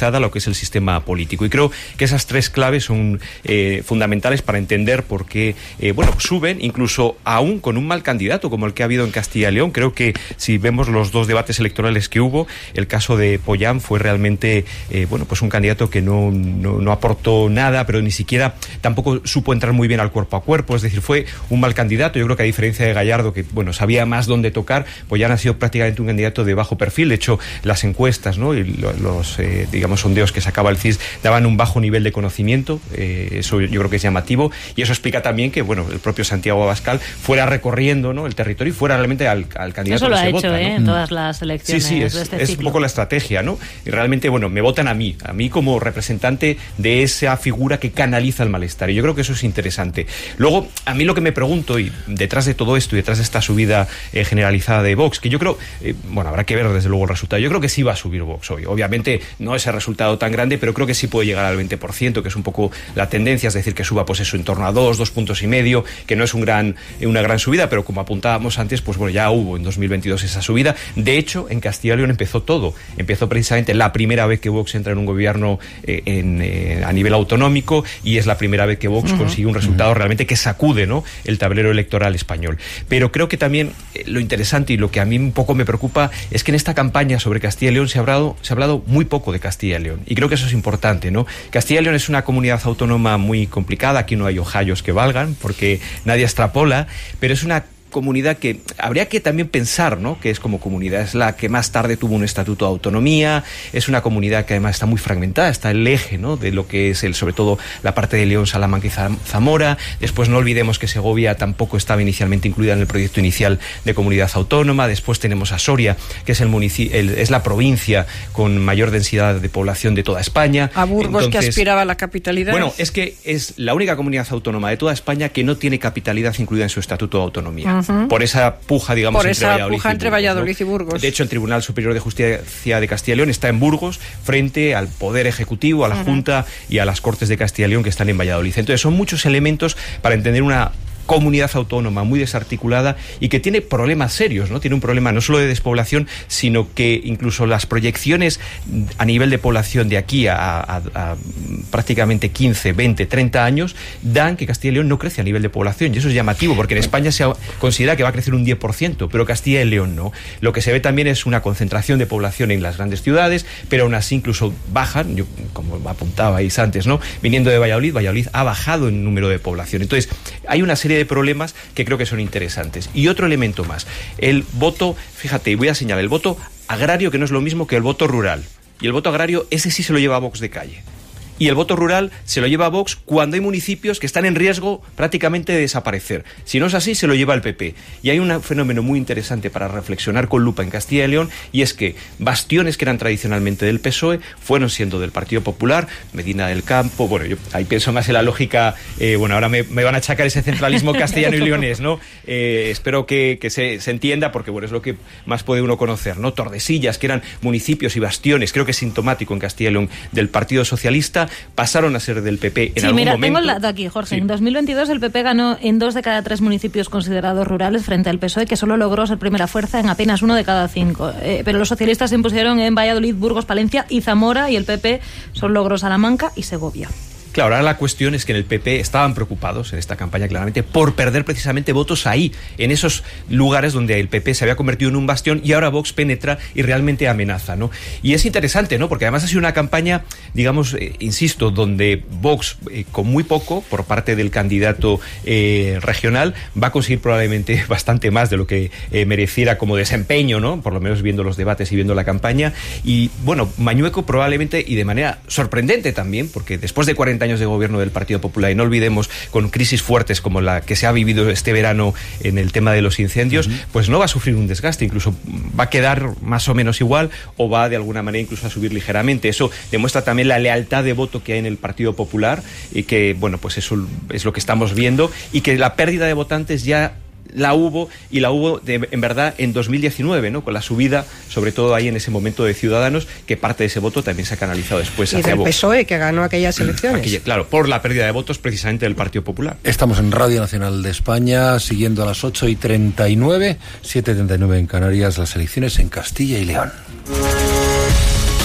generalizada a lo que es el sistema político. Y creo que esas tres claves son eh, fundamentales para entender por qué, eh, bueno, suben, incluso aún con un mal candidato como el que ha habido en Castilla y León. Creo que si vemos los dos debates electorales que hubo, el caso de Pollán fue realmente, eh, bueno, pues un candidato que no, no, no aportó nada, pero ni siquiera tampoco supo entrar muy bien al cuerpo a cuerpo, es decir, fue un mal candidato. Yo creo que a diferencia de Gallardo, que, bueno, sabía más dónde tocar, Pollán ha sido prácticamente un candidato de bajo perfil. De hecho, las encuestas, ¿no?, y los, eh, digamos, sondeos que sacaba el C I S daban un bajo nivel de conocimiento, eh, eso yo creo que es llamativo, y eso explica también que, bueno, el propio Santiago Abascal fuera recorriendo, ¿no?, el territorio y fuera realmente al, al candidato eso lo que ha se hecho, vota, ¿eh?, ¿no? en todas las elecciones. Sí, sí, es, de este es ciclo. un poco la estrategia, ¿no? Y realmente, bueno, me votan a mí, a mí como representante de esa figura que canaliza el malestar, y yo creo que eso es interesante. Luego, a mí lo que me pregunto, y detrás de todo esto y detrás de esta subida eh, generalizada de Vox, que yo creo, eh, bueno, habrá que ver desde luego el resultado, yo creo que sí va a subir Vox hoy. Obviamente no ese resultado tan grande, pero creo que sí puede llegar al veinte por ciento, que es un poco la tendencia, es decir, que suba pues eso en torno a dos, dos puntos y medio, que no es un gran, una gran subida, pero como apuntábamos antes, pues bueno, ya hubo en dos mil veintidós esa subida. De hecho, en Castilla y León empezó todo. Empezó precisamente la primera vez que Vox entra en un gobierno eh, en, eh, a nivel autonómico, y es la primera vez que Vox uh-huh. consigue un resultado uh-huh. realmente que sacude, ¿no?, el tablero electoral español. Pero creo que también eh, lo interesante y lo que a mí un poco me preocupa es que en esta campaña sobre Castilla y León se ha hablado, se ha hablado muy poco de Castilla y León, y creo que eso es importante, ¿no? Castilla y León es una comunidad autónoma muy complicada, aquí no hay ojayos que valgan, porque nadie extrapola, pero es una comunidad que habría que también pensar, ¿no?, que es como comunidad, es la que más tarde tuvo un estatuto de autonomía, es una comunidad que además está muy fragmentada, está el eje, ¿no?, de lo que es el, sobre todo la parte de León, Salamanca y Zamora. Después no olvidemos que Segovia tampoco estaba inicialmente incluida en el proyecto inicial de comunidad autónoma. Después tenemos a Soria, que es el municipio, el, es la provincia con mayor densidad de población de toda España. A Burgos, entonces, que aspiraba a la capitalidad. Bueno, es que es la única comunidad autónoma de toda España que no tiene capitalidad incluida en su estatuto de autonomía. Uh-huh. Por esa puja, digamos, Por entre esa Valladolid, puja y, entre Burgos, Valladolid ¿no? y Burgos. De hecho, el Tribunal Superior de Justicia de Castilla y León está en Burgos, frente al Poder Ejecutivo, a la uh-huh. Junta y a las Cortes de Castilla y León, que están en Valladolid. Entonces, son muchos elementos para entender una comunidad autónoma muy desarticulada y que tiene problemas serios, ¿no? Tiene un problema no solo de despoblación, sino que incluso las proyecciones a nivel de población de aquí a, a, a prácticamente quince, veinte, treinta años dan que Castilla y León no crece a nivel de población, y eso es llamativo, porque en España se considera que va a crecer un diez por ciento, pero Castilla y León no. Lo que se ve también es una concentración de población en las grandes ciudades, pero aún así incluso bajan, yo, como apuntabais antes, ¿no?, viniendo de Valladolid, Valladolid ha bajado en número de población. Entonces, hay una serie de problemas que creo que son interesantes. Y otro elemento más, el voto, fíjate, y voy a señalar, el voto agrario, que no es lo mismo que el voto rural. Y el voto agrario, ese sí se lo lleva a Vox de calle. Y el voto rural se lo lleva a Vox cuando hay municipios que están en riesgo prácticamente de desaparecer. Si no es así, se lo lleva el P P. Y hay un fenómeno muy interesante para reflexionar con lupa en Castilla y León, y es que bastiones que eran tradicionalmente del P S O E fueron siendo del Partido Popular, Medina del Campo. Bueno, yo ahí pienso más en la lógica, eh, bueno, ahora me, me van a achacar ese centralismo castellano y leonés, ¿no? Eh, espero que, que se, se entienda, porque bueno, es lo que más puede uno conocer, ¿no? Tordesillas, que eran municipios y bastiones, creo que es sintomático en Castilla y León, del Partido Socialista, pasaron a ser del P P en sí, algún mira, momento. tengo el dato aquí, Jorge. Sí. En dos mil veintidós el P P ganó en dos de cada tres municipios considerados rurales frente al P S O E, que solo logró ser primera fuerza en apenas uno de cada cinco. Eh, pero los socialistas se impusieron en Valladolid, Burgos, Palencia y Zamora, y el P P solo logró Salamanca y Segovia. Claro, ahora la cuestión es que en el P P estaban preocupados en esta campaña claramente por perder precisamente votos ahí, en esos lugares donde el P P se había convertido en un bastión, y ahora Vox penetra y realmente amenaza, ¿no? Y es interesante, ¿no?, porque además ha sido una campaña, digamos, eh, insisto, donde Vox, eh, con muy poco, por parte del candidato eh, regional, va a conseguir probablemente bastante más de lo que eh, mereciera como desempeño, ¿no?, por lo menos viendo los debates y viendo la campaña. Y bueno, Mañueco probablemente, y de manera sorprendente también, porque después de cuarenta años de gobierno del Partido Popular, y no olvidemos, con crisis fuertes como la que se ha vivido este verano en el tema de los incendios, uh-huh. pues no va a sufrir un desgaste, incluso va a quedar más o menos igual, o va de alguna manera incluso a subir ligeramente. Eso demuestra también la lealtad de voto que hay en el Partido Popular, y que, bueno, pues eso es lo que estamos viendo, y que la pérdida de votantes ya la hubo, y la hubo de, en verdad en dos mil diecinueve, ¿no?, con la subida, sobre todo ahí en ese momento, de Ciudadanos, que parte de ese voto también se ha canalizado después y hacia del Vox. P S O E, que ganó aquellas elecciones. Aquella, claro, por la pérdida de votos precisamente del Partido Popular. Estamos en Radio Nacional de España, siguiendo a las ocho y treinta y nueve, siete y treinta y nueve en Canarias, las elecciones en Castilla y León.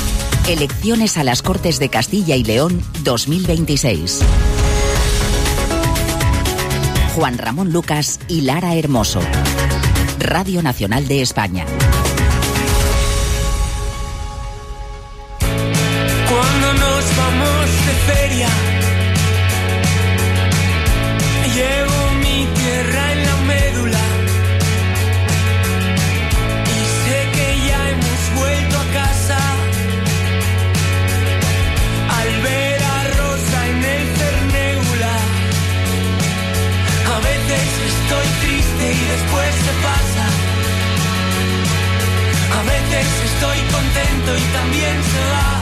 Elecciones a las Cortes de Castilla y León dos mil veintiséis. Juan Ramón Lucas y Lara Hermoso. Radio Nacional de España. Cuando nos vamos de feria, llevo mi tierra en la médula y sé que ya hemos vuelto a casa al ver a Rosa en el Cernégula. A veces estoy triste y después se pasa, a veces estoy contento y también se va.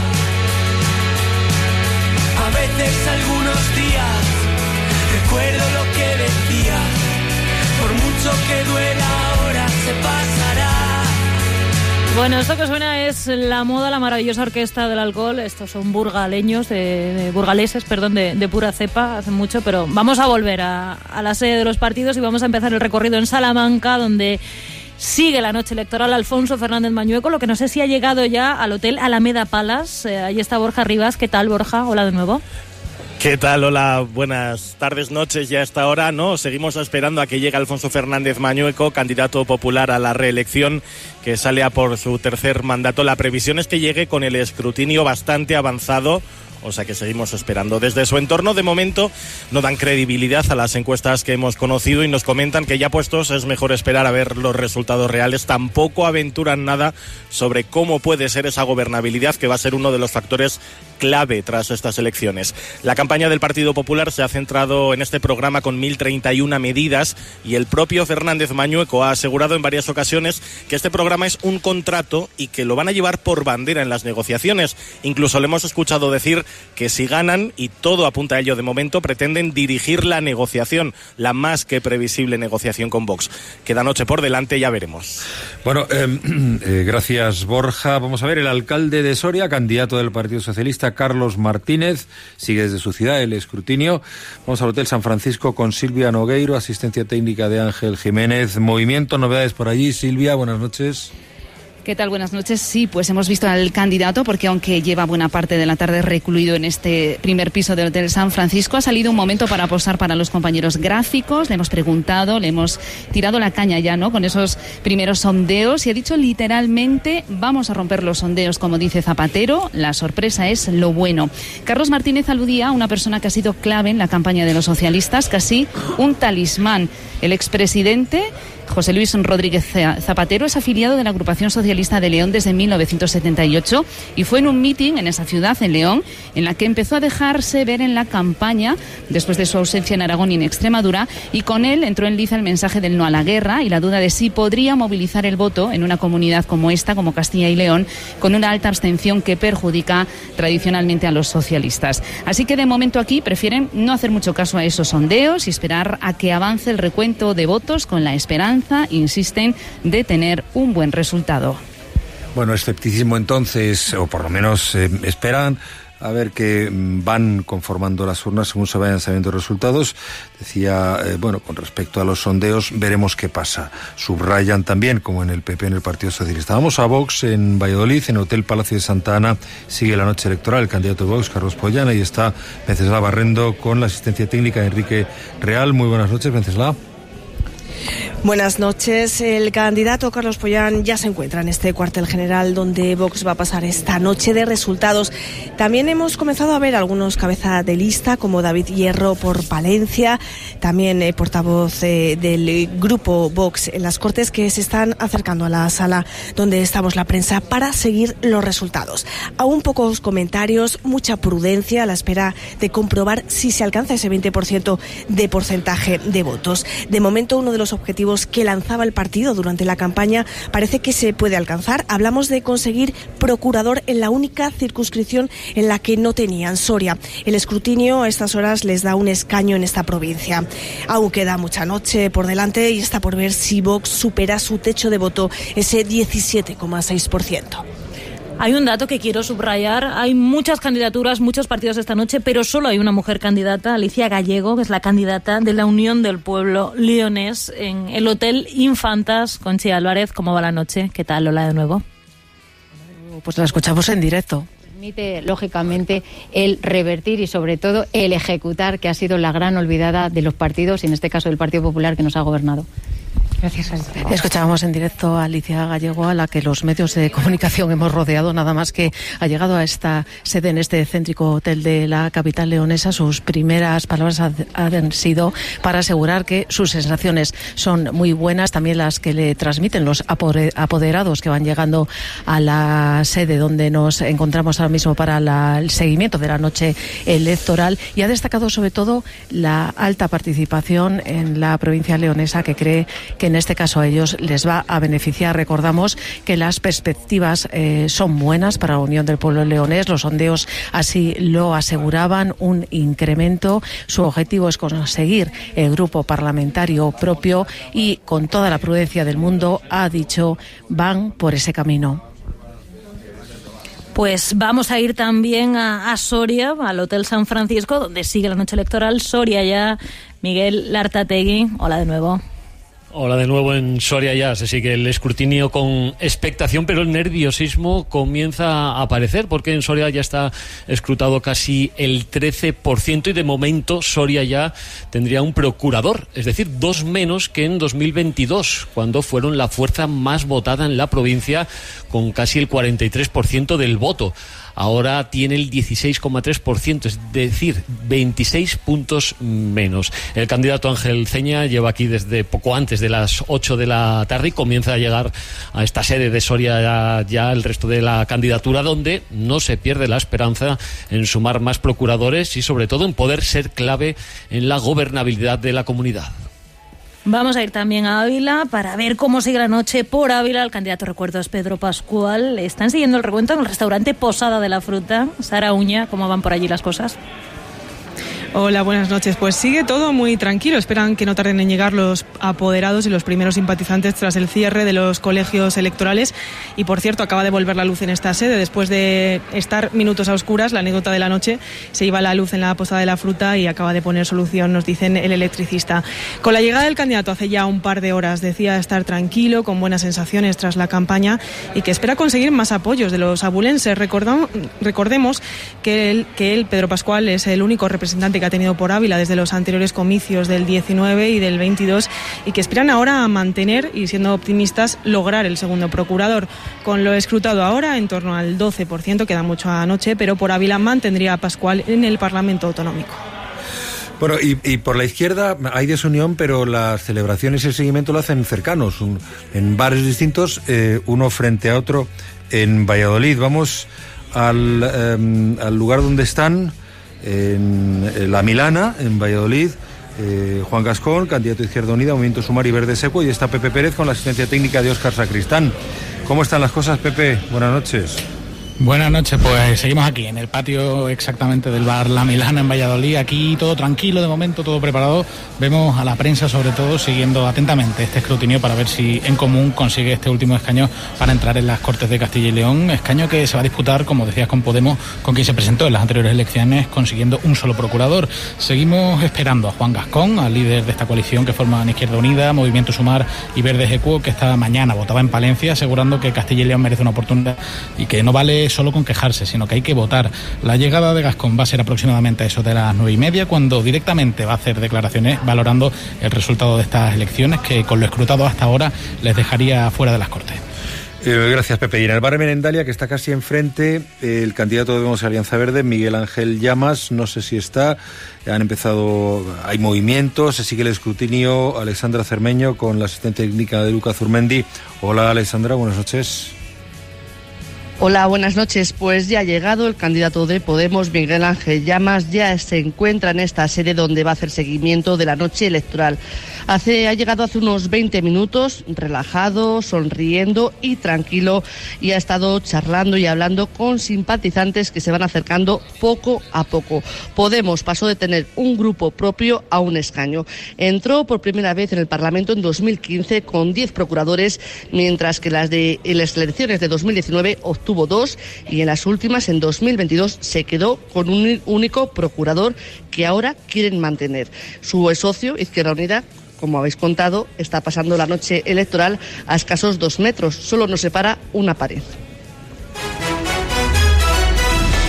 A veces, algunos días, recuerdo lo que decía, por mucho que duela ahora se pasará. Bueno, esto que suena es La Moda, la maravillosa orquesta del alcohol. Estos son burgaleños, de, de burgaleses, perdón, de, de pura cepa, hace mucho, pero vamos a volver a, a la sede de los partidos y vamos a empezar el recorrido en Salamanca, donde sigue la noche electoral. Alfonso Fernández Mañueco, lo que no sé si ha llegado ya al Hotel Alameda Palace. Eh, ahí está Borja Rivas. ¿Qué tal, Borja? Hola de nuevo. ¿Qué tal? Hola, buenas tardes, noches. Ya a esta hora, ¿no? Seguimos esperando a que llegue Alfonso Fernández Mañueco, candidato popular a la reelección, que sale a por su tercer mandato. La previsión es que llegue con el escrutinio bastante avanzado, o sea que seguimos esperando. Desde su entorno, de momento, no dan credibilidad a las encuestas que hemos conocido y nos comentan que ya puestos es mejor esperar a ver los resultados reales. Tampoco aventuran nada sobre cómo puede ser esa gobernabilidad, que va a ser uno de los factores clave tras estas elecciones. La campaña del Partido Popular se ha centrado en este programa con mil treinta y una medidas y el propio Fernández Mañueco ha asegurado en varias ocasiones que este programa es un contrato y que lo van a llevar por bandera en las negociaciones. Incluso le hemos escuchado decir que si ganan, y todo apunta a ello de momento, pretenden dirigir la negociación, la más que previsible negociación con Vox. Queda noche por delante, ya veremos. Bueno, eh, eh, gracias, Borja. Vamos a ver, el alcalde de Soria, candidato del Partido Socialista, Carlos Martínez, sigue desde su ciudad el escrutinio. Vamos al Hotel San Francisco con Silvia Nogueiro, asistencia técnica de Ángel Jiménez. Movimiento, novedades por allí. Silvia, buenas noches. ¿Qué tal? Buenas noches. Sí, pues hemos visto al candidato, porque aunque lleva buena parte de la tarde recluido en este primer piso del Hotel San Francisco, ha salido un momento para posar para los compañeros gráficos. Le hemos preguntado, le hemos tirado la caña ya, ¿no?, con esos primeros sondeos, y ha dicho literalmente: vamos a romper los sondeos, como dice Zapatero. La sorpresa es lo bueno. Carlos Martínez aludía a una persona que ha sido clave en la campaña de los socialistas, casi un talismán. El expresidente José Luis Rodríguez Zapatero es afiliado de la Agrupación Socialista de León desde mil novecientos setenta y ocho y fue en un mitin en esa ciudad, en León, en la que empezó a dejarse ver en la campaña después de su ausencia en Aragón y en Extremadura, y con él entró en liza el mensaje del no a la guerra y la duda de si podría movilizar el voto en una comunidad como esta, como Castilla y León, con una alta abstención que perjudica tradicionalmente a los socialistas. Así que de momento aquí prefieren no hacer mucho caso a esos sondeos y esperar a que avance el recuento de votos, con la esperanza, insisten, de tener un buen resultado. Bueno, escepticismo entonces, o por lo menos eh, esperan a ver que van conformando las urnas según se vayan sabiendo resultados. Decía, eh, bueno, con respecto a los sondeos, veremos qué pasa. Subrayan también, como en el P P, en el Partido Socialista. Vamos a Vox en Valladolid, en el Hotel Palacio de Santa Ana. Sigue la noche electoral. El candidato de Vox, Carlos Pollana, y está Venceslao Barrendo con la asistencia técnica de Enrique Real. Muy buenas noches, Venceslao. Buenas noches. El candidato Carlos Pollán ya se encuentra en este cuartel general donde Vox va a pasar esta noche de resultados. También hemos comenzado a ver algunos cabeza de lista, como David Hierro por Palencia, también eh, portavoz eh, del grupo Vox en las Cortes, que se están acercando a la sala donde estamos la prensa para seguir los resultados. Aún pocos comentarios, mucha prudencia a la espera de comprobar si se alcanza ese veinte por ciento de porcentaje de votos. De momento, uno de los objetivos que lanzaba el partido durante la campaña parece que se puede alcanzar. Hablamos de conseguir procurador en la única circunscripción en la que no tenían, Soria. El escrutinio a estas horas les da un escaño en esta provincia. Aún queda mucha noche por delante y está por ver si Vox supera su techo de voto, ese diecisiete coma seis por ciento. Hay un dato que quiero subrayar. Hay muchas candidaturas, muchos partidos esta noche, pero solo hay una mujer candidata, Alicia Gallego, que es la candidata de la Unión del Pueblo Leonés en el Hotel Infantas. Conchi Álvarez, ¿cómo va la noche? ¿Qué tal? Hola de nuevo. Pues la escuchamos en directo. permite, lógicamente, el revertir y, sobre todo, el ejecutar, que ha sido la gran olvidada de los partidos, y en este caso del Partido Popular, que nos ha gobernado. Gracias, Alicia. Escuchábamos en directo a Alicia Gallego, a la que los medios de comunicación hemos rodeado, nada más que ha llegado a esta sede en este céntrico hotel de la capital leonesa. Sus primeras palabras han sido para asegurar que sus sensaciones son muy buenas, también las que le transmiten los apoderados que van llegando a la sede donde nos encontramos ahora mismo para la, el seguimiento de la noche electoral, y ha destacado sobre todo la alta participación en la provincia leonesa, que cree que en este caso a ellos les va a beneficiar. Recordamos que las perspectivas eh, son buenas para la Unión del Pueblo Leonés, los sondeos así lo aseguraban, un incremento. Su objetivo es conseguir el grupo parlamentario propio y, con toda la prudencia del mundo, ha dicho, van por ese camino. Pues vamos a ir también a, a Soria, al Hotel San Francisco, donde sigue la noche electoral. Soria ya, Miguel Lartategui, hola de nuevo. Hola de nuevo en Soria ya. Se sigue el escrutinio con expectación, pero el nerviosismo comienza a aparecer, porque en Soria ya está escrutado casi el trece por ciento y de momento Soria ya tendría un procurador, es decir, dos menos que en dos mil veintidós, cuando fueron la fuerza más votada en la provincia con casi el cuarenta y tres por ciento del voto. Ahora tiene el dieciséis coma tres por ciento, es decir, veintiséis puntos menos. El candidato Ángel Ceña lleva aquí desde poco antes de las ocho de la tarde y comienza a llegar a esta sede de Soria ya, ya el resto de la candidatura, donde no se pierde la esperanza en sumar más procuradores y, sobre todo, en poder ser clave en la gobernabilidad de la comunidad. Vamos a ir también a Ávila para ver cómo sigue la noche por Ávila. El candidato, recuerdo, es Pedro Pascual. Están siguiendo el recuento en el restaurante Posada de la Fruta. Sara Uña, ¿cómo van por allí las cosas? Hola, buenas noches. Pues sigue todo muy tranquilo. Esperan que no tarden en llegar los apoderados y los primeros simpatizantes tras el cierre de los colegios electorales. Y, por cierto, acaba de volver la luz en esta sede. Después de estar minutos a oscuras, la anécdota de la noche, se iba la luz en la Posada de la Fruta y acaba de poner solución, nos dicen el electricista. Con la llegada del candidato hace ya un par de horas, decía estar tranquilo, con buenas sensaciones tras la campaña y que espera conseguir más apoyos de los abulenses. Recordam- recordemos que él, que él, Pedro Pascual, es el único representante que ha tenido por Ávila desde los anteriores comicios del diecinueve y del veintidós, y que esperan ahora a mantener y, siendo optimistas, lograr el segundo procurador. Con lo escrutado ahora, en torno al doce por ciento, queda mucho anoche, pero por Ávila mantendría a Pascual en el Parlamento Autonómico. Bueno, y, y por la izquierda hay desunión, pero las celebraciones y el seguimiento lo hacen cercanos, un, en bares distintos, eh, uno frente a otro en Valladolid. Vamos al, eh, al lugar donde están, en La Milana, en Valladolid, eh, Juan Gascón, candidato de Izquierda Unida, Movimiento Sumar y Verde Seco, y está Pepe Pérez con la asistencia técnica de Óscar Sacristán. ¿Cómo están las cosas, Pepe? Buenas noches. Buenas noches, pues seguimos aquí en el patio exactamente del bar La Milana en Valladolid. Aquí todo tranquilo de momento, todo preparado. Vemos a la prensa sobre todo siguiendo atentamente este escrutinio para ver si En Común consigue este último escaño para entrar en las Cortes de Castilla y León. Escaño que se va a disputar, como decías, con Podemos, con quien se presentó en las anteriores elecciones, consiguiendo un solo procurador. Seguimos esperando a Juan Gascón, al líder de esta coalición que forman Izquierda Unida, Movimiento Sumar y Verde Seco, que esta mañana votaba en Palencia, asegurando que Castilla y León merece una oportunidad y que no vale solo con quejarse, sino que hay que votar. La llegada de Gascón va a ser aproximadamente a eso de las nueve y media, cuando directamente va a hacer declaraciones valorando el resultado de estas elecciones, que con lo escrutado hasta ahora les dejaría fuera de las Cortes. Eh, gracias, Pepe. Y en el bar Merendalia, que está casi enfrente, eh, el candidato de Podemos Alianza Verde, Miguel Ángel Llamas, no sé si está, han empezado, hay movimientos, se sigue el escrutinio. Alexandra Cermeño con la asistente técnica de Luca Zurmendi. Hola, Alexandra, buenas noches. Hola, buenas noches. Pues ya ha llegado el candidato de Podemos, Miguel Ángel Llamas, ya se encuentra en esta sede donde va a hacer seguimiento de la noche electoral. Hace, ha llegado hace unos veinte minutos, relajado, sonriendo y tranquilo, y ha estado charlando y hablando con simpatizantes que se van acercando poco a poco. Podemos pasó de tener un grupo propio a un escaño. Entró por primera vez en el Parlamento en dos mil quince con diez procuradores, mientras que las de en las elecciones de dos mil diecinueve obtuvo dos, y en las últimas, en dos mil veintidós, se quedó con un único procurador que ahora quieren mantener. Su socio, Izquierda Unida, como habéis contado, está pasando la noche electoral a escasos dos metros. Solo nos separa una pared.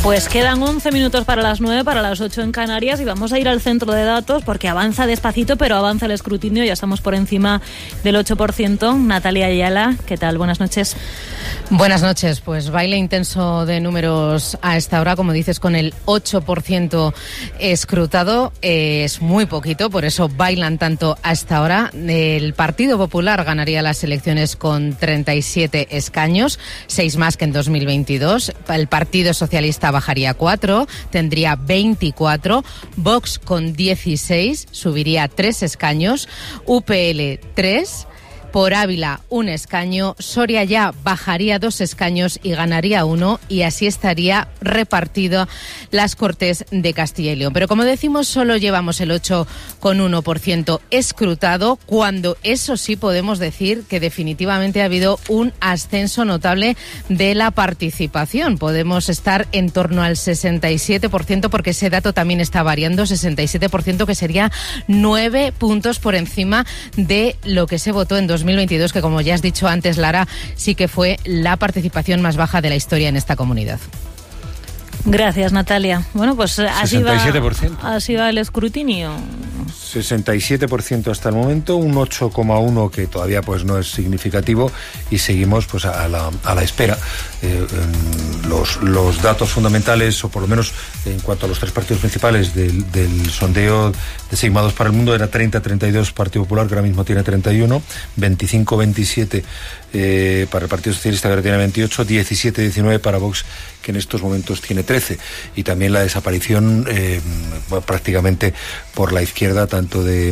Pues quedan once minutos para las nueve, para las ocho en Canarias, y vamos a ir al centro de datos porque avanza despacito, pero avanza el escrutinio. Ya estamos por encima del ocho por ciento. Natalia Ayala, ¿qué tal? Buenas noches. Buenas noches. Pues baile intenso de números a esta hora, como dices, con el ocho por ciento escrutado. Eh, es muy poquito, por eso bailan tanto a esta hora. El Partido Popular ganaría las elecciones con treinta y siete escaños, seis más que en dos mil veintidós. El Partido Socialista bajaría cuatro, tendría veinticuatro. Vox con dieciséis, subiría tres escaños. U P L tres. Por Ávila, un escaño. Soria ya bajaría dos escaños y ganaría uno, y así estaría repartido las Cortes de Castilla y León. Pero como decimos, solo llevamos el ocho coma uno por ciento escrutado, cuando eso sí podemos decir que definitivamente ha habido un ascenso notable de la participación. Podemos estar en torno al sesenta y siete por ciento, porque ese dato también está variando, sesenta y siete por ciento, que sería nueve puntos por encima de lo que se votó en dos mil veintidós, que, como ya has dicho antes, Lara, sí que fue la participación más baja de la historia en esta comunidad. Gracias, Natalia. Bueno, pues así sesenta y siete por ciento. va, así va el escrutinio. sesenta y siete por ciento hasta el momento, un ocho coma uno que todavía pues no es significativo, y seguimos pues a la, a la espera. Eh, los, los datos fundamentales, o por lo menos en cuanto a los tres partidos principales del, del sondeo de Sigma dos para el mundo, era treinta a treinta y dos Partido Popular, que ahora mismo tiene treinta y uno, veinticinco a veintisiete eh, para el Partido Socialista, que ahora tiene veintiocho, diecisiete a diecinueve para Vox, que en estos momentos tiene trece, y también la desaparición eh, bueno, prácticamente por la izquierda, tanto de,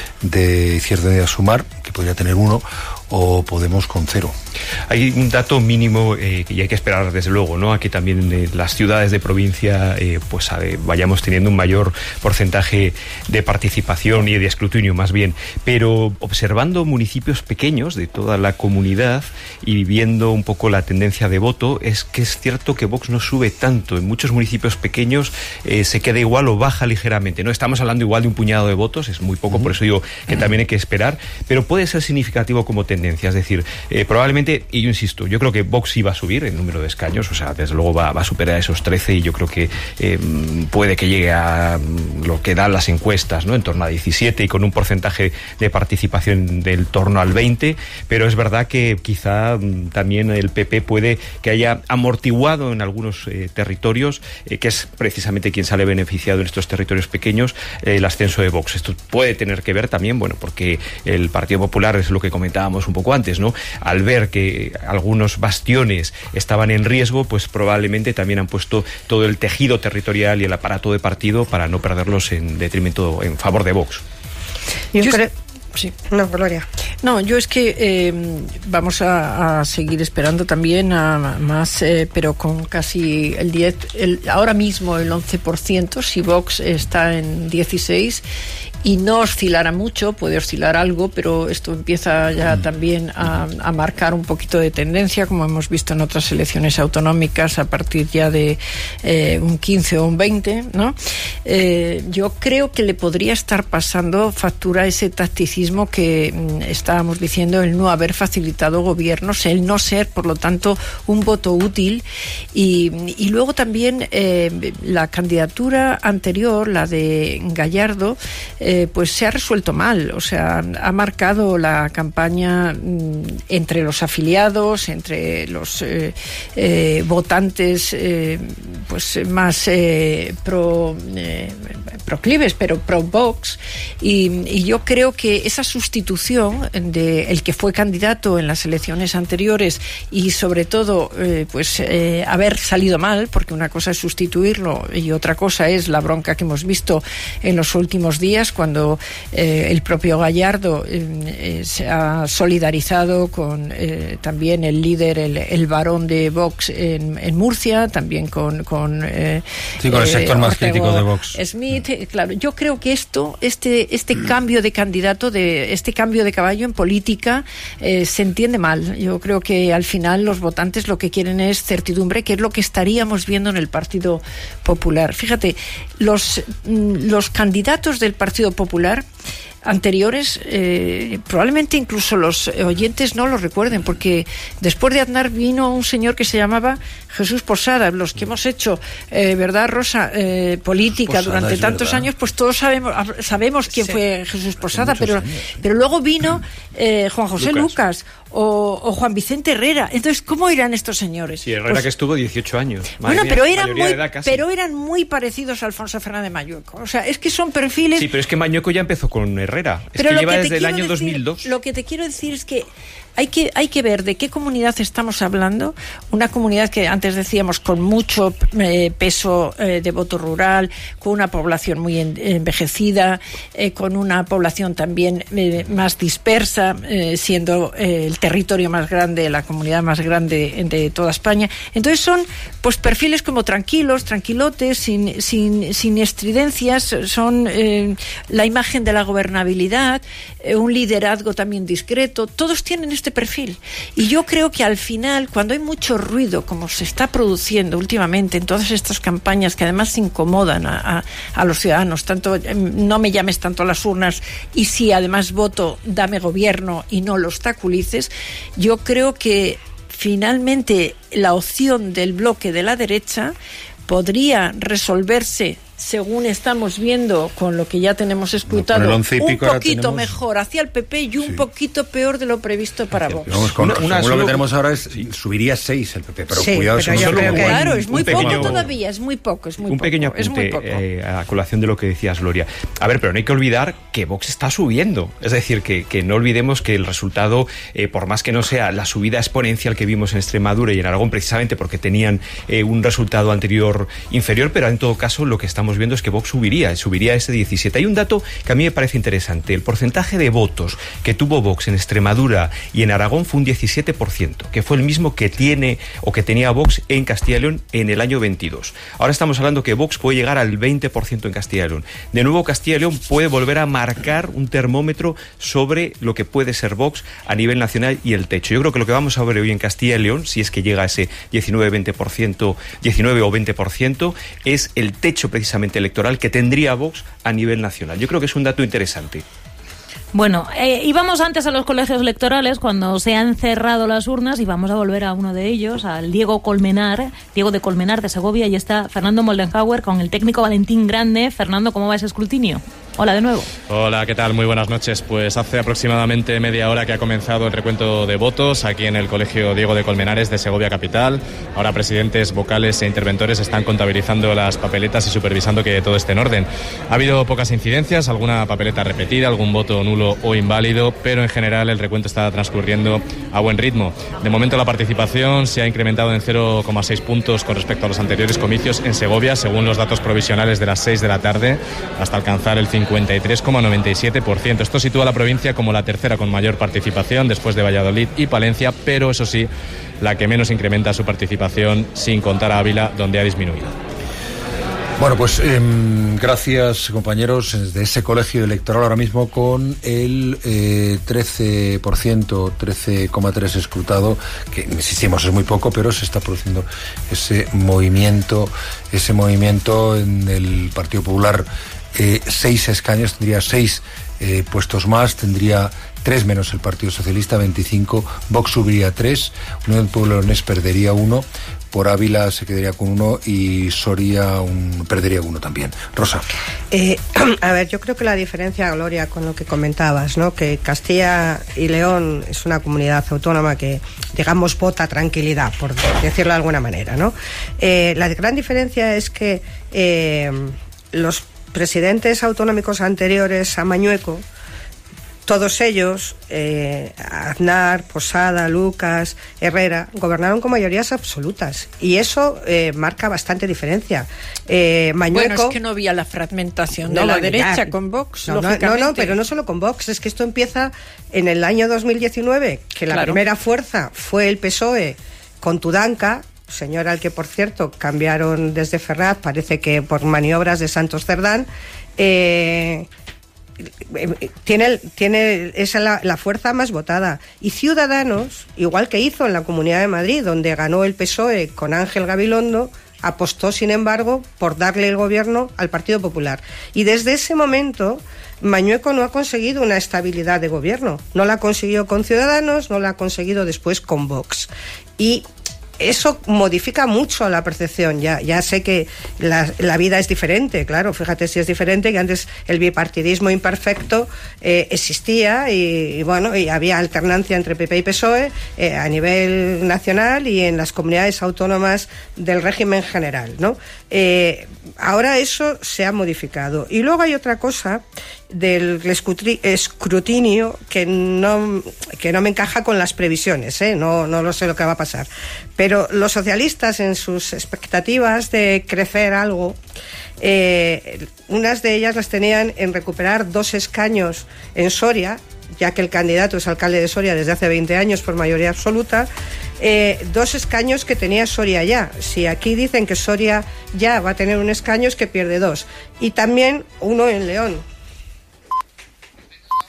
de Izquierda Unida Sumar, que podría tener uno, o Podemos con cero. Hay un dato mínimo eh, y hay que esperar, desde luego, ¿no?, a que también eh, las ciudades de provincia eh, pues eh, vayamos teniendo un mayor porcentaje de participación y de escrutinio, más bien. Pero observando municipios pequeños de toda la comunidad y viendo un poco la tendencia de voto, es que es cierto que Vox no sube tanto. En muchos municipios pequeños eh, se queda igual o baja ligeramente. No estamos hablando igual de un puñado de votos, es muy poco, uh-huh. Por eso digo que también hay que esperar, pero puede ser significativo como tendencia. Es decir, eh, probablemente, y yo insisto, yo creo que Vox iba a subir el número de escaños, o sea, desde luego va, va a superar esos trece, y yo creo que eh, puede que llegue a lo que dan las encuestas, ¿no?, en torno a diecisiete, y con un porcentaje de participación del torno al veinte, pero es verdad que quizá también el P P puede que haya amortiguado en algunos eh, territorios, eh, que es precisamente quien sale beneficiado en estos territorios pequeños, eh, el ascenso de Vox. Esto puede tener que ver también, bueno, porque el Partido Popular, es lo que comentábamos un poco antes, ¿no?, al ver que algunos bastiones estaban en riesgo, pues probablemente también han puesto todo el tejido territorial y el aparato de partido para no perderlos en detrimento, en favor de Vox. Yo, Yo creo... Sí. No, Gloria. No, yo es que eh, vamos a, a seguir esperando también a más, eh, pero con casi el diez, el, ahora mismo el once por ciento, si Vox está en dieciséis, y no oscilará mucho, puede oscilar algo, pero esto empieza ya también a, a marcar un poquito de tendencia, como hemos visto en otras elecciones autonómicas, a partir ya de eh, un quince o un veinte, ¿no? Eh, yo creo que le podría estar pasando factura ese tacticismo que mm, estábamos diciendo, el no haber facilitado gobiernos, el no ser, por lo tanto, un voto útil, y, y luego también eh, la candidatura anterior, la de Gallardo, eh, Eh, pues se ha resuelto mal, o sea, ha marcado la campaña mm, entre los afiliados, entre los eh, eh, votantes eh, pues más eh, pro eh, proclives, pero pro Vox, y, y yo creo que esa sustitución de el que fue candidato en las elecciones anteriores, y sobre todo eh, pues eh, haber salido mal, porque una cosa es sustituirlo y otra cosa es la bronca que hemos visto en los últimos días, cuando eh, el propio Gallardo eh, eh, se ha solidarizado con eh, también el líder, el, el varón de Vox en, en Murcia, también con con, eh, sí, con el sector eh, más Ortego crítico de Vox. Smith, eh, claro, yo creo que esto, este, este cambio de candidato, de este cambio de caballo en política, eh, se entiende mal. Yo creo que al final los votantes lo que quieren es certidumbre, que es lo que estaríamos viendo en el Partido Popular. Fíjate, los, los candidatos del Partido Popular anteriores, eh, probablemente incluso los oyentes no lo recuerden, porque después de Aznar vino un señor que se llamaba Jesús Posada. Los que hemos hecho, eh, ¿verdad, Rosa? Eh, política Posada, durante tantos verdad. años, pues todos sabemos sabemos quién sí. fue Jesús Posada, pero, años, sí. pero luego vino eh, Juan José Lucas, Lucas o, o Juan Vicente Herrera. Entonces, ¿cómo eran estos señores? Sí, Herrera pues, que estuvo dieciocho años. Bueno, mía, pero eran muy pero eran muy parecidos a Alfonso Fernández Mañueco. O sea, es que son perfiles... Sí, pero es que Mañueco ya empezó con Herrera. Es pero que lleva que desde el año decir, dos mil dos. Lo que te quiero decir es que Hay que, hay que ver de qué comunidad estamos hablando. Una comunidad que antes decíamos con mucho eh, peso eh, de voto rural, con una población muy en, envejecida, eh, con una población también eh, más dispersa, eh, siendo eh, el territorio más grande, la comunidad más grande de toda España. Entonces son pues perfiles como tranquilos, tranquilotes, sin, sin, sin estridencias, son eh, la imagen de la gobernabilidad, eh, un liderazgo también discreto. Todos tienen este perfil, y yo creo que al final, cuando hay mucho ruido como se está produciendo últimamente en todas estas campañas que además incomodan a, a, a los ciudadanos, tanto no me llames tanto a las urnas y si además voto dame gobierno y no lo obstaculices, yo creo que finalmente la opción del bloque de la derecha podría resolverse, según estamos viendo con lo que ya tenemos escrutado, no, un poquito tenemos... mejor hacia el P P y un sí. poquito peor de lo previsto para Vox. Vamos, con, una, una, lo que tenemos ahora es sí. subiría seis el P P, pero sí, cuidado, pero yo creo que claro, es muy pequeño, poco todavía, es muy poco, es muy un poco, pequeño apunte, es muy poco. Eh, a colación de lo que decías, Gloria. A ver, pero no hay que olvidar que Vox está subiendo, es decir, que, que no olvidemos que el resultado, eh, por más que no sea la subida exponencial que vimos en Extremadura y en Aragón, precisamente porque tenían eh, un resultado anterior inferior, pero en todo caso lo que estamos viendo es que Vox subiría subiría ese diecisiete. Hay un dato que a mí me parece interesante. El porcentaje de votos que tuvo Vox en Extremadura y en Aragón fue un diecisiete por ciento, que fue el mismo que tiene o que tenía Vox en Castilla y León en el año veintidós. Ahora estamos hablando que Vox puede llegar al veinte por ciento en Castilla y León. De nuevo, Castilla y León puede volver a marcar un termómetro sobre lo que puede ser Vox a nivel nacional y el techo. Yo creo que lo que vamos a ver hoy en Castilla y León, si es que llega a ese diecinueve veinte por ciento, diecinueve o veinte por ciento, es el techo precisamente electoral que tendría Vox a nivel nacional. Yo creo que es un dato interesante. Bueno, eh, íbamos antes a los colegios electorales cuando se han cerrado las urnas y vamos a volver a uno de ellos, al Diego Colmenar, Diego de Colmenar de Segovia, y está Fernando Moldenhauer con el técnico Valentín Grande. Fernando, ¿cómo va ese escrutinio? Hola de nuevo. Hola, ¿qué tal? Muy buenas noches. Pues hace aproximadamente media hora que ha comenzado el recuento de votos aquí en el Colegio Diego de Colmenares de Segovia capital. Ahora presidentes, vocales e interventores están contabilizando las papeletas y supervisando que todo esté en orden. Ha habido pocas incidencias, alguna papeleta repetida, algún voto nulo o inválido, pero en general el recuento está transcurriendo a buen ritmo. De momento la participación se ha incrementado en cero coma seis puntos con respecto a los anteriores comicios en Segovia, según los datos provisionales de las seis de la tarde, hasta alcanzar el cincuenta y tres coma noventa y siete por ciento. Esto sitúa a la provincia como la tercera con mayor participación después de Valladolid y Palencia, pero eso sí, la que menos incrementa su participación, sin contar a Ávila, donde ha disminuido. Bueno, pues eh, gracias, compañeros, desde ese colegio electoral ahora mismo con el eh, trece por ciento, trece coma tres por ciento escrutado, que insistimos es muy poco, pero se está produciendo ese movimiento, ese movimiento en el Partido Popular. Eh, seis escaños, tendría seis eh, puestos más, tendría tres menos el Partido Socialista, veinticinco, Vox subiría tres, Unión del Pueblo Leonés perdería uno, por Ávila se quedaría con uno y Soria un, perdería uno también. Rosa. Eh, a ver, yo creo que la diferencia, Gloria, con lo que comentabas, ¿no? Que Castilla y León es una comunidad autónoma que, digamos, vota tranquilidad, por decirlo de alguna manera, ¿no? Eh, la gran diferencia es que eh, los presidentes autonómicos anteriores a Mañueco, todos ellos, eh, Aznar, Posada, Lucas, Herrera, gobernaron con mayorías absolutas, y eso eh, marca bastante diferencia. Eh, Mañueco, bueno, es que no había la fragmentación no, de la no, derecha ya, con Vox, no, no, no, no, pero no solo con Vox, es que esto empieza en el año dos mil diecinueve, que la claro. primera fuerza fue el P S O E con Tudanca, señor al que, por cierto, cambiaron desde Ferraz, parece que por maniobras de Santos Cerdán. Eh, tiene, tiene esa la, la fuerza más votada, y Ciudadanos, igual que hizo en la Comunidad de Madrid, donde ganó el P S O E con Ángel Gabilondo, apostó, sin embargo, por darle el gobierno al Partido Popular, y desde ese momento Mañueco no ha conseguido una estabilidad de gobierno. No la ha conseguido con Ciudadanos, no la ha conseguido después con Vox. Y eso modifica mucho la percepción. Ya, ya sé que la, la vida es diferente, claro, fíjate si es diferente, que antes el bipartidismo imperfecto eh, existía y, y bueno, y había alternancia entre P P y P S O E eh, a nivel nacional y en las comunidades autónomas del régimen general, ¿no? Eh, ahora eso se ha modificado. Y luego hay otra cosa del escrutinio que no, que no me encaja con las previsiones, ¿eh? no, no lo sé lo que va a pasar. Pero los socialistas, en sus expectativas de crecer algo, eh, unas de ellas las tenían en recuperar dos escaños en Soria, ya que el candidato es alcalde de Soria desde hace veinte años por mayoría absoluta, eh, dos escaños que tenía Soria ya. Si aquí dicen que Soria ya va a tener un escaño, es que pierde dos. Y también uno en León.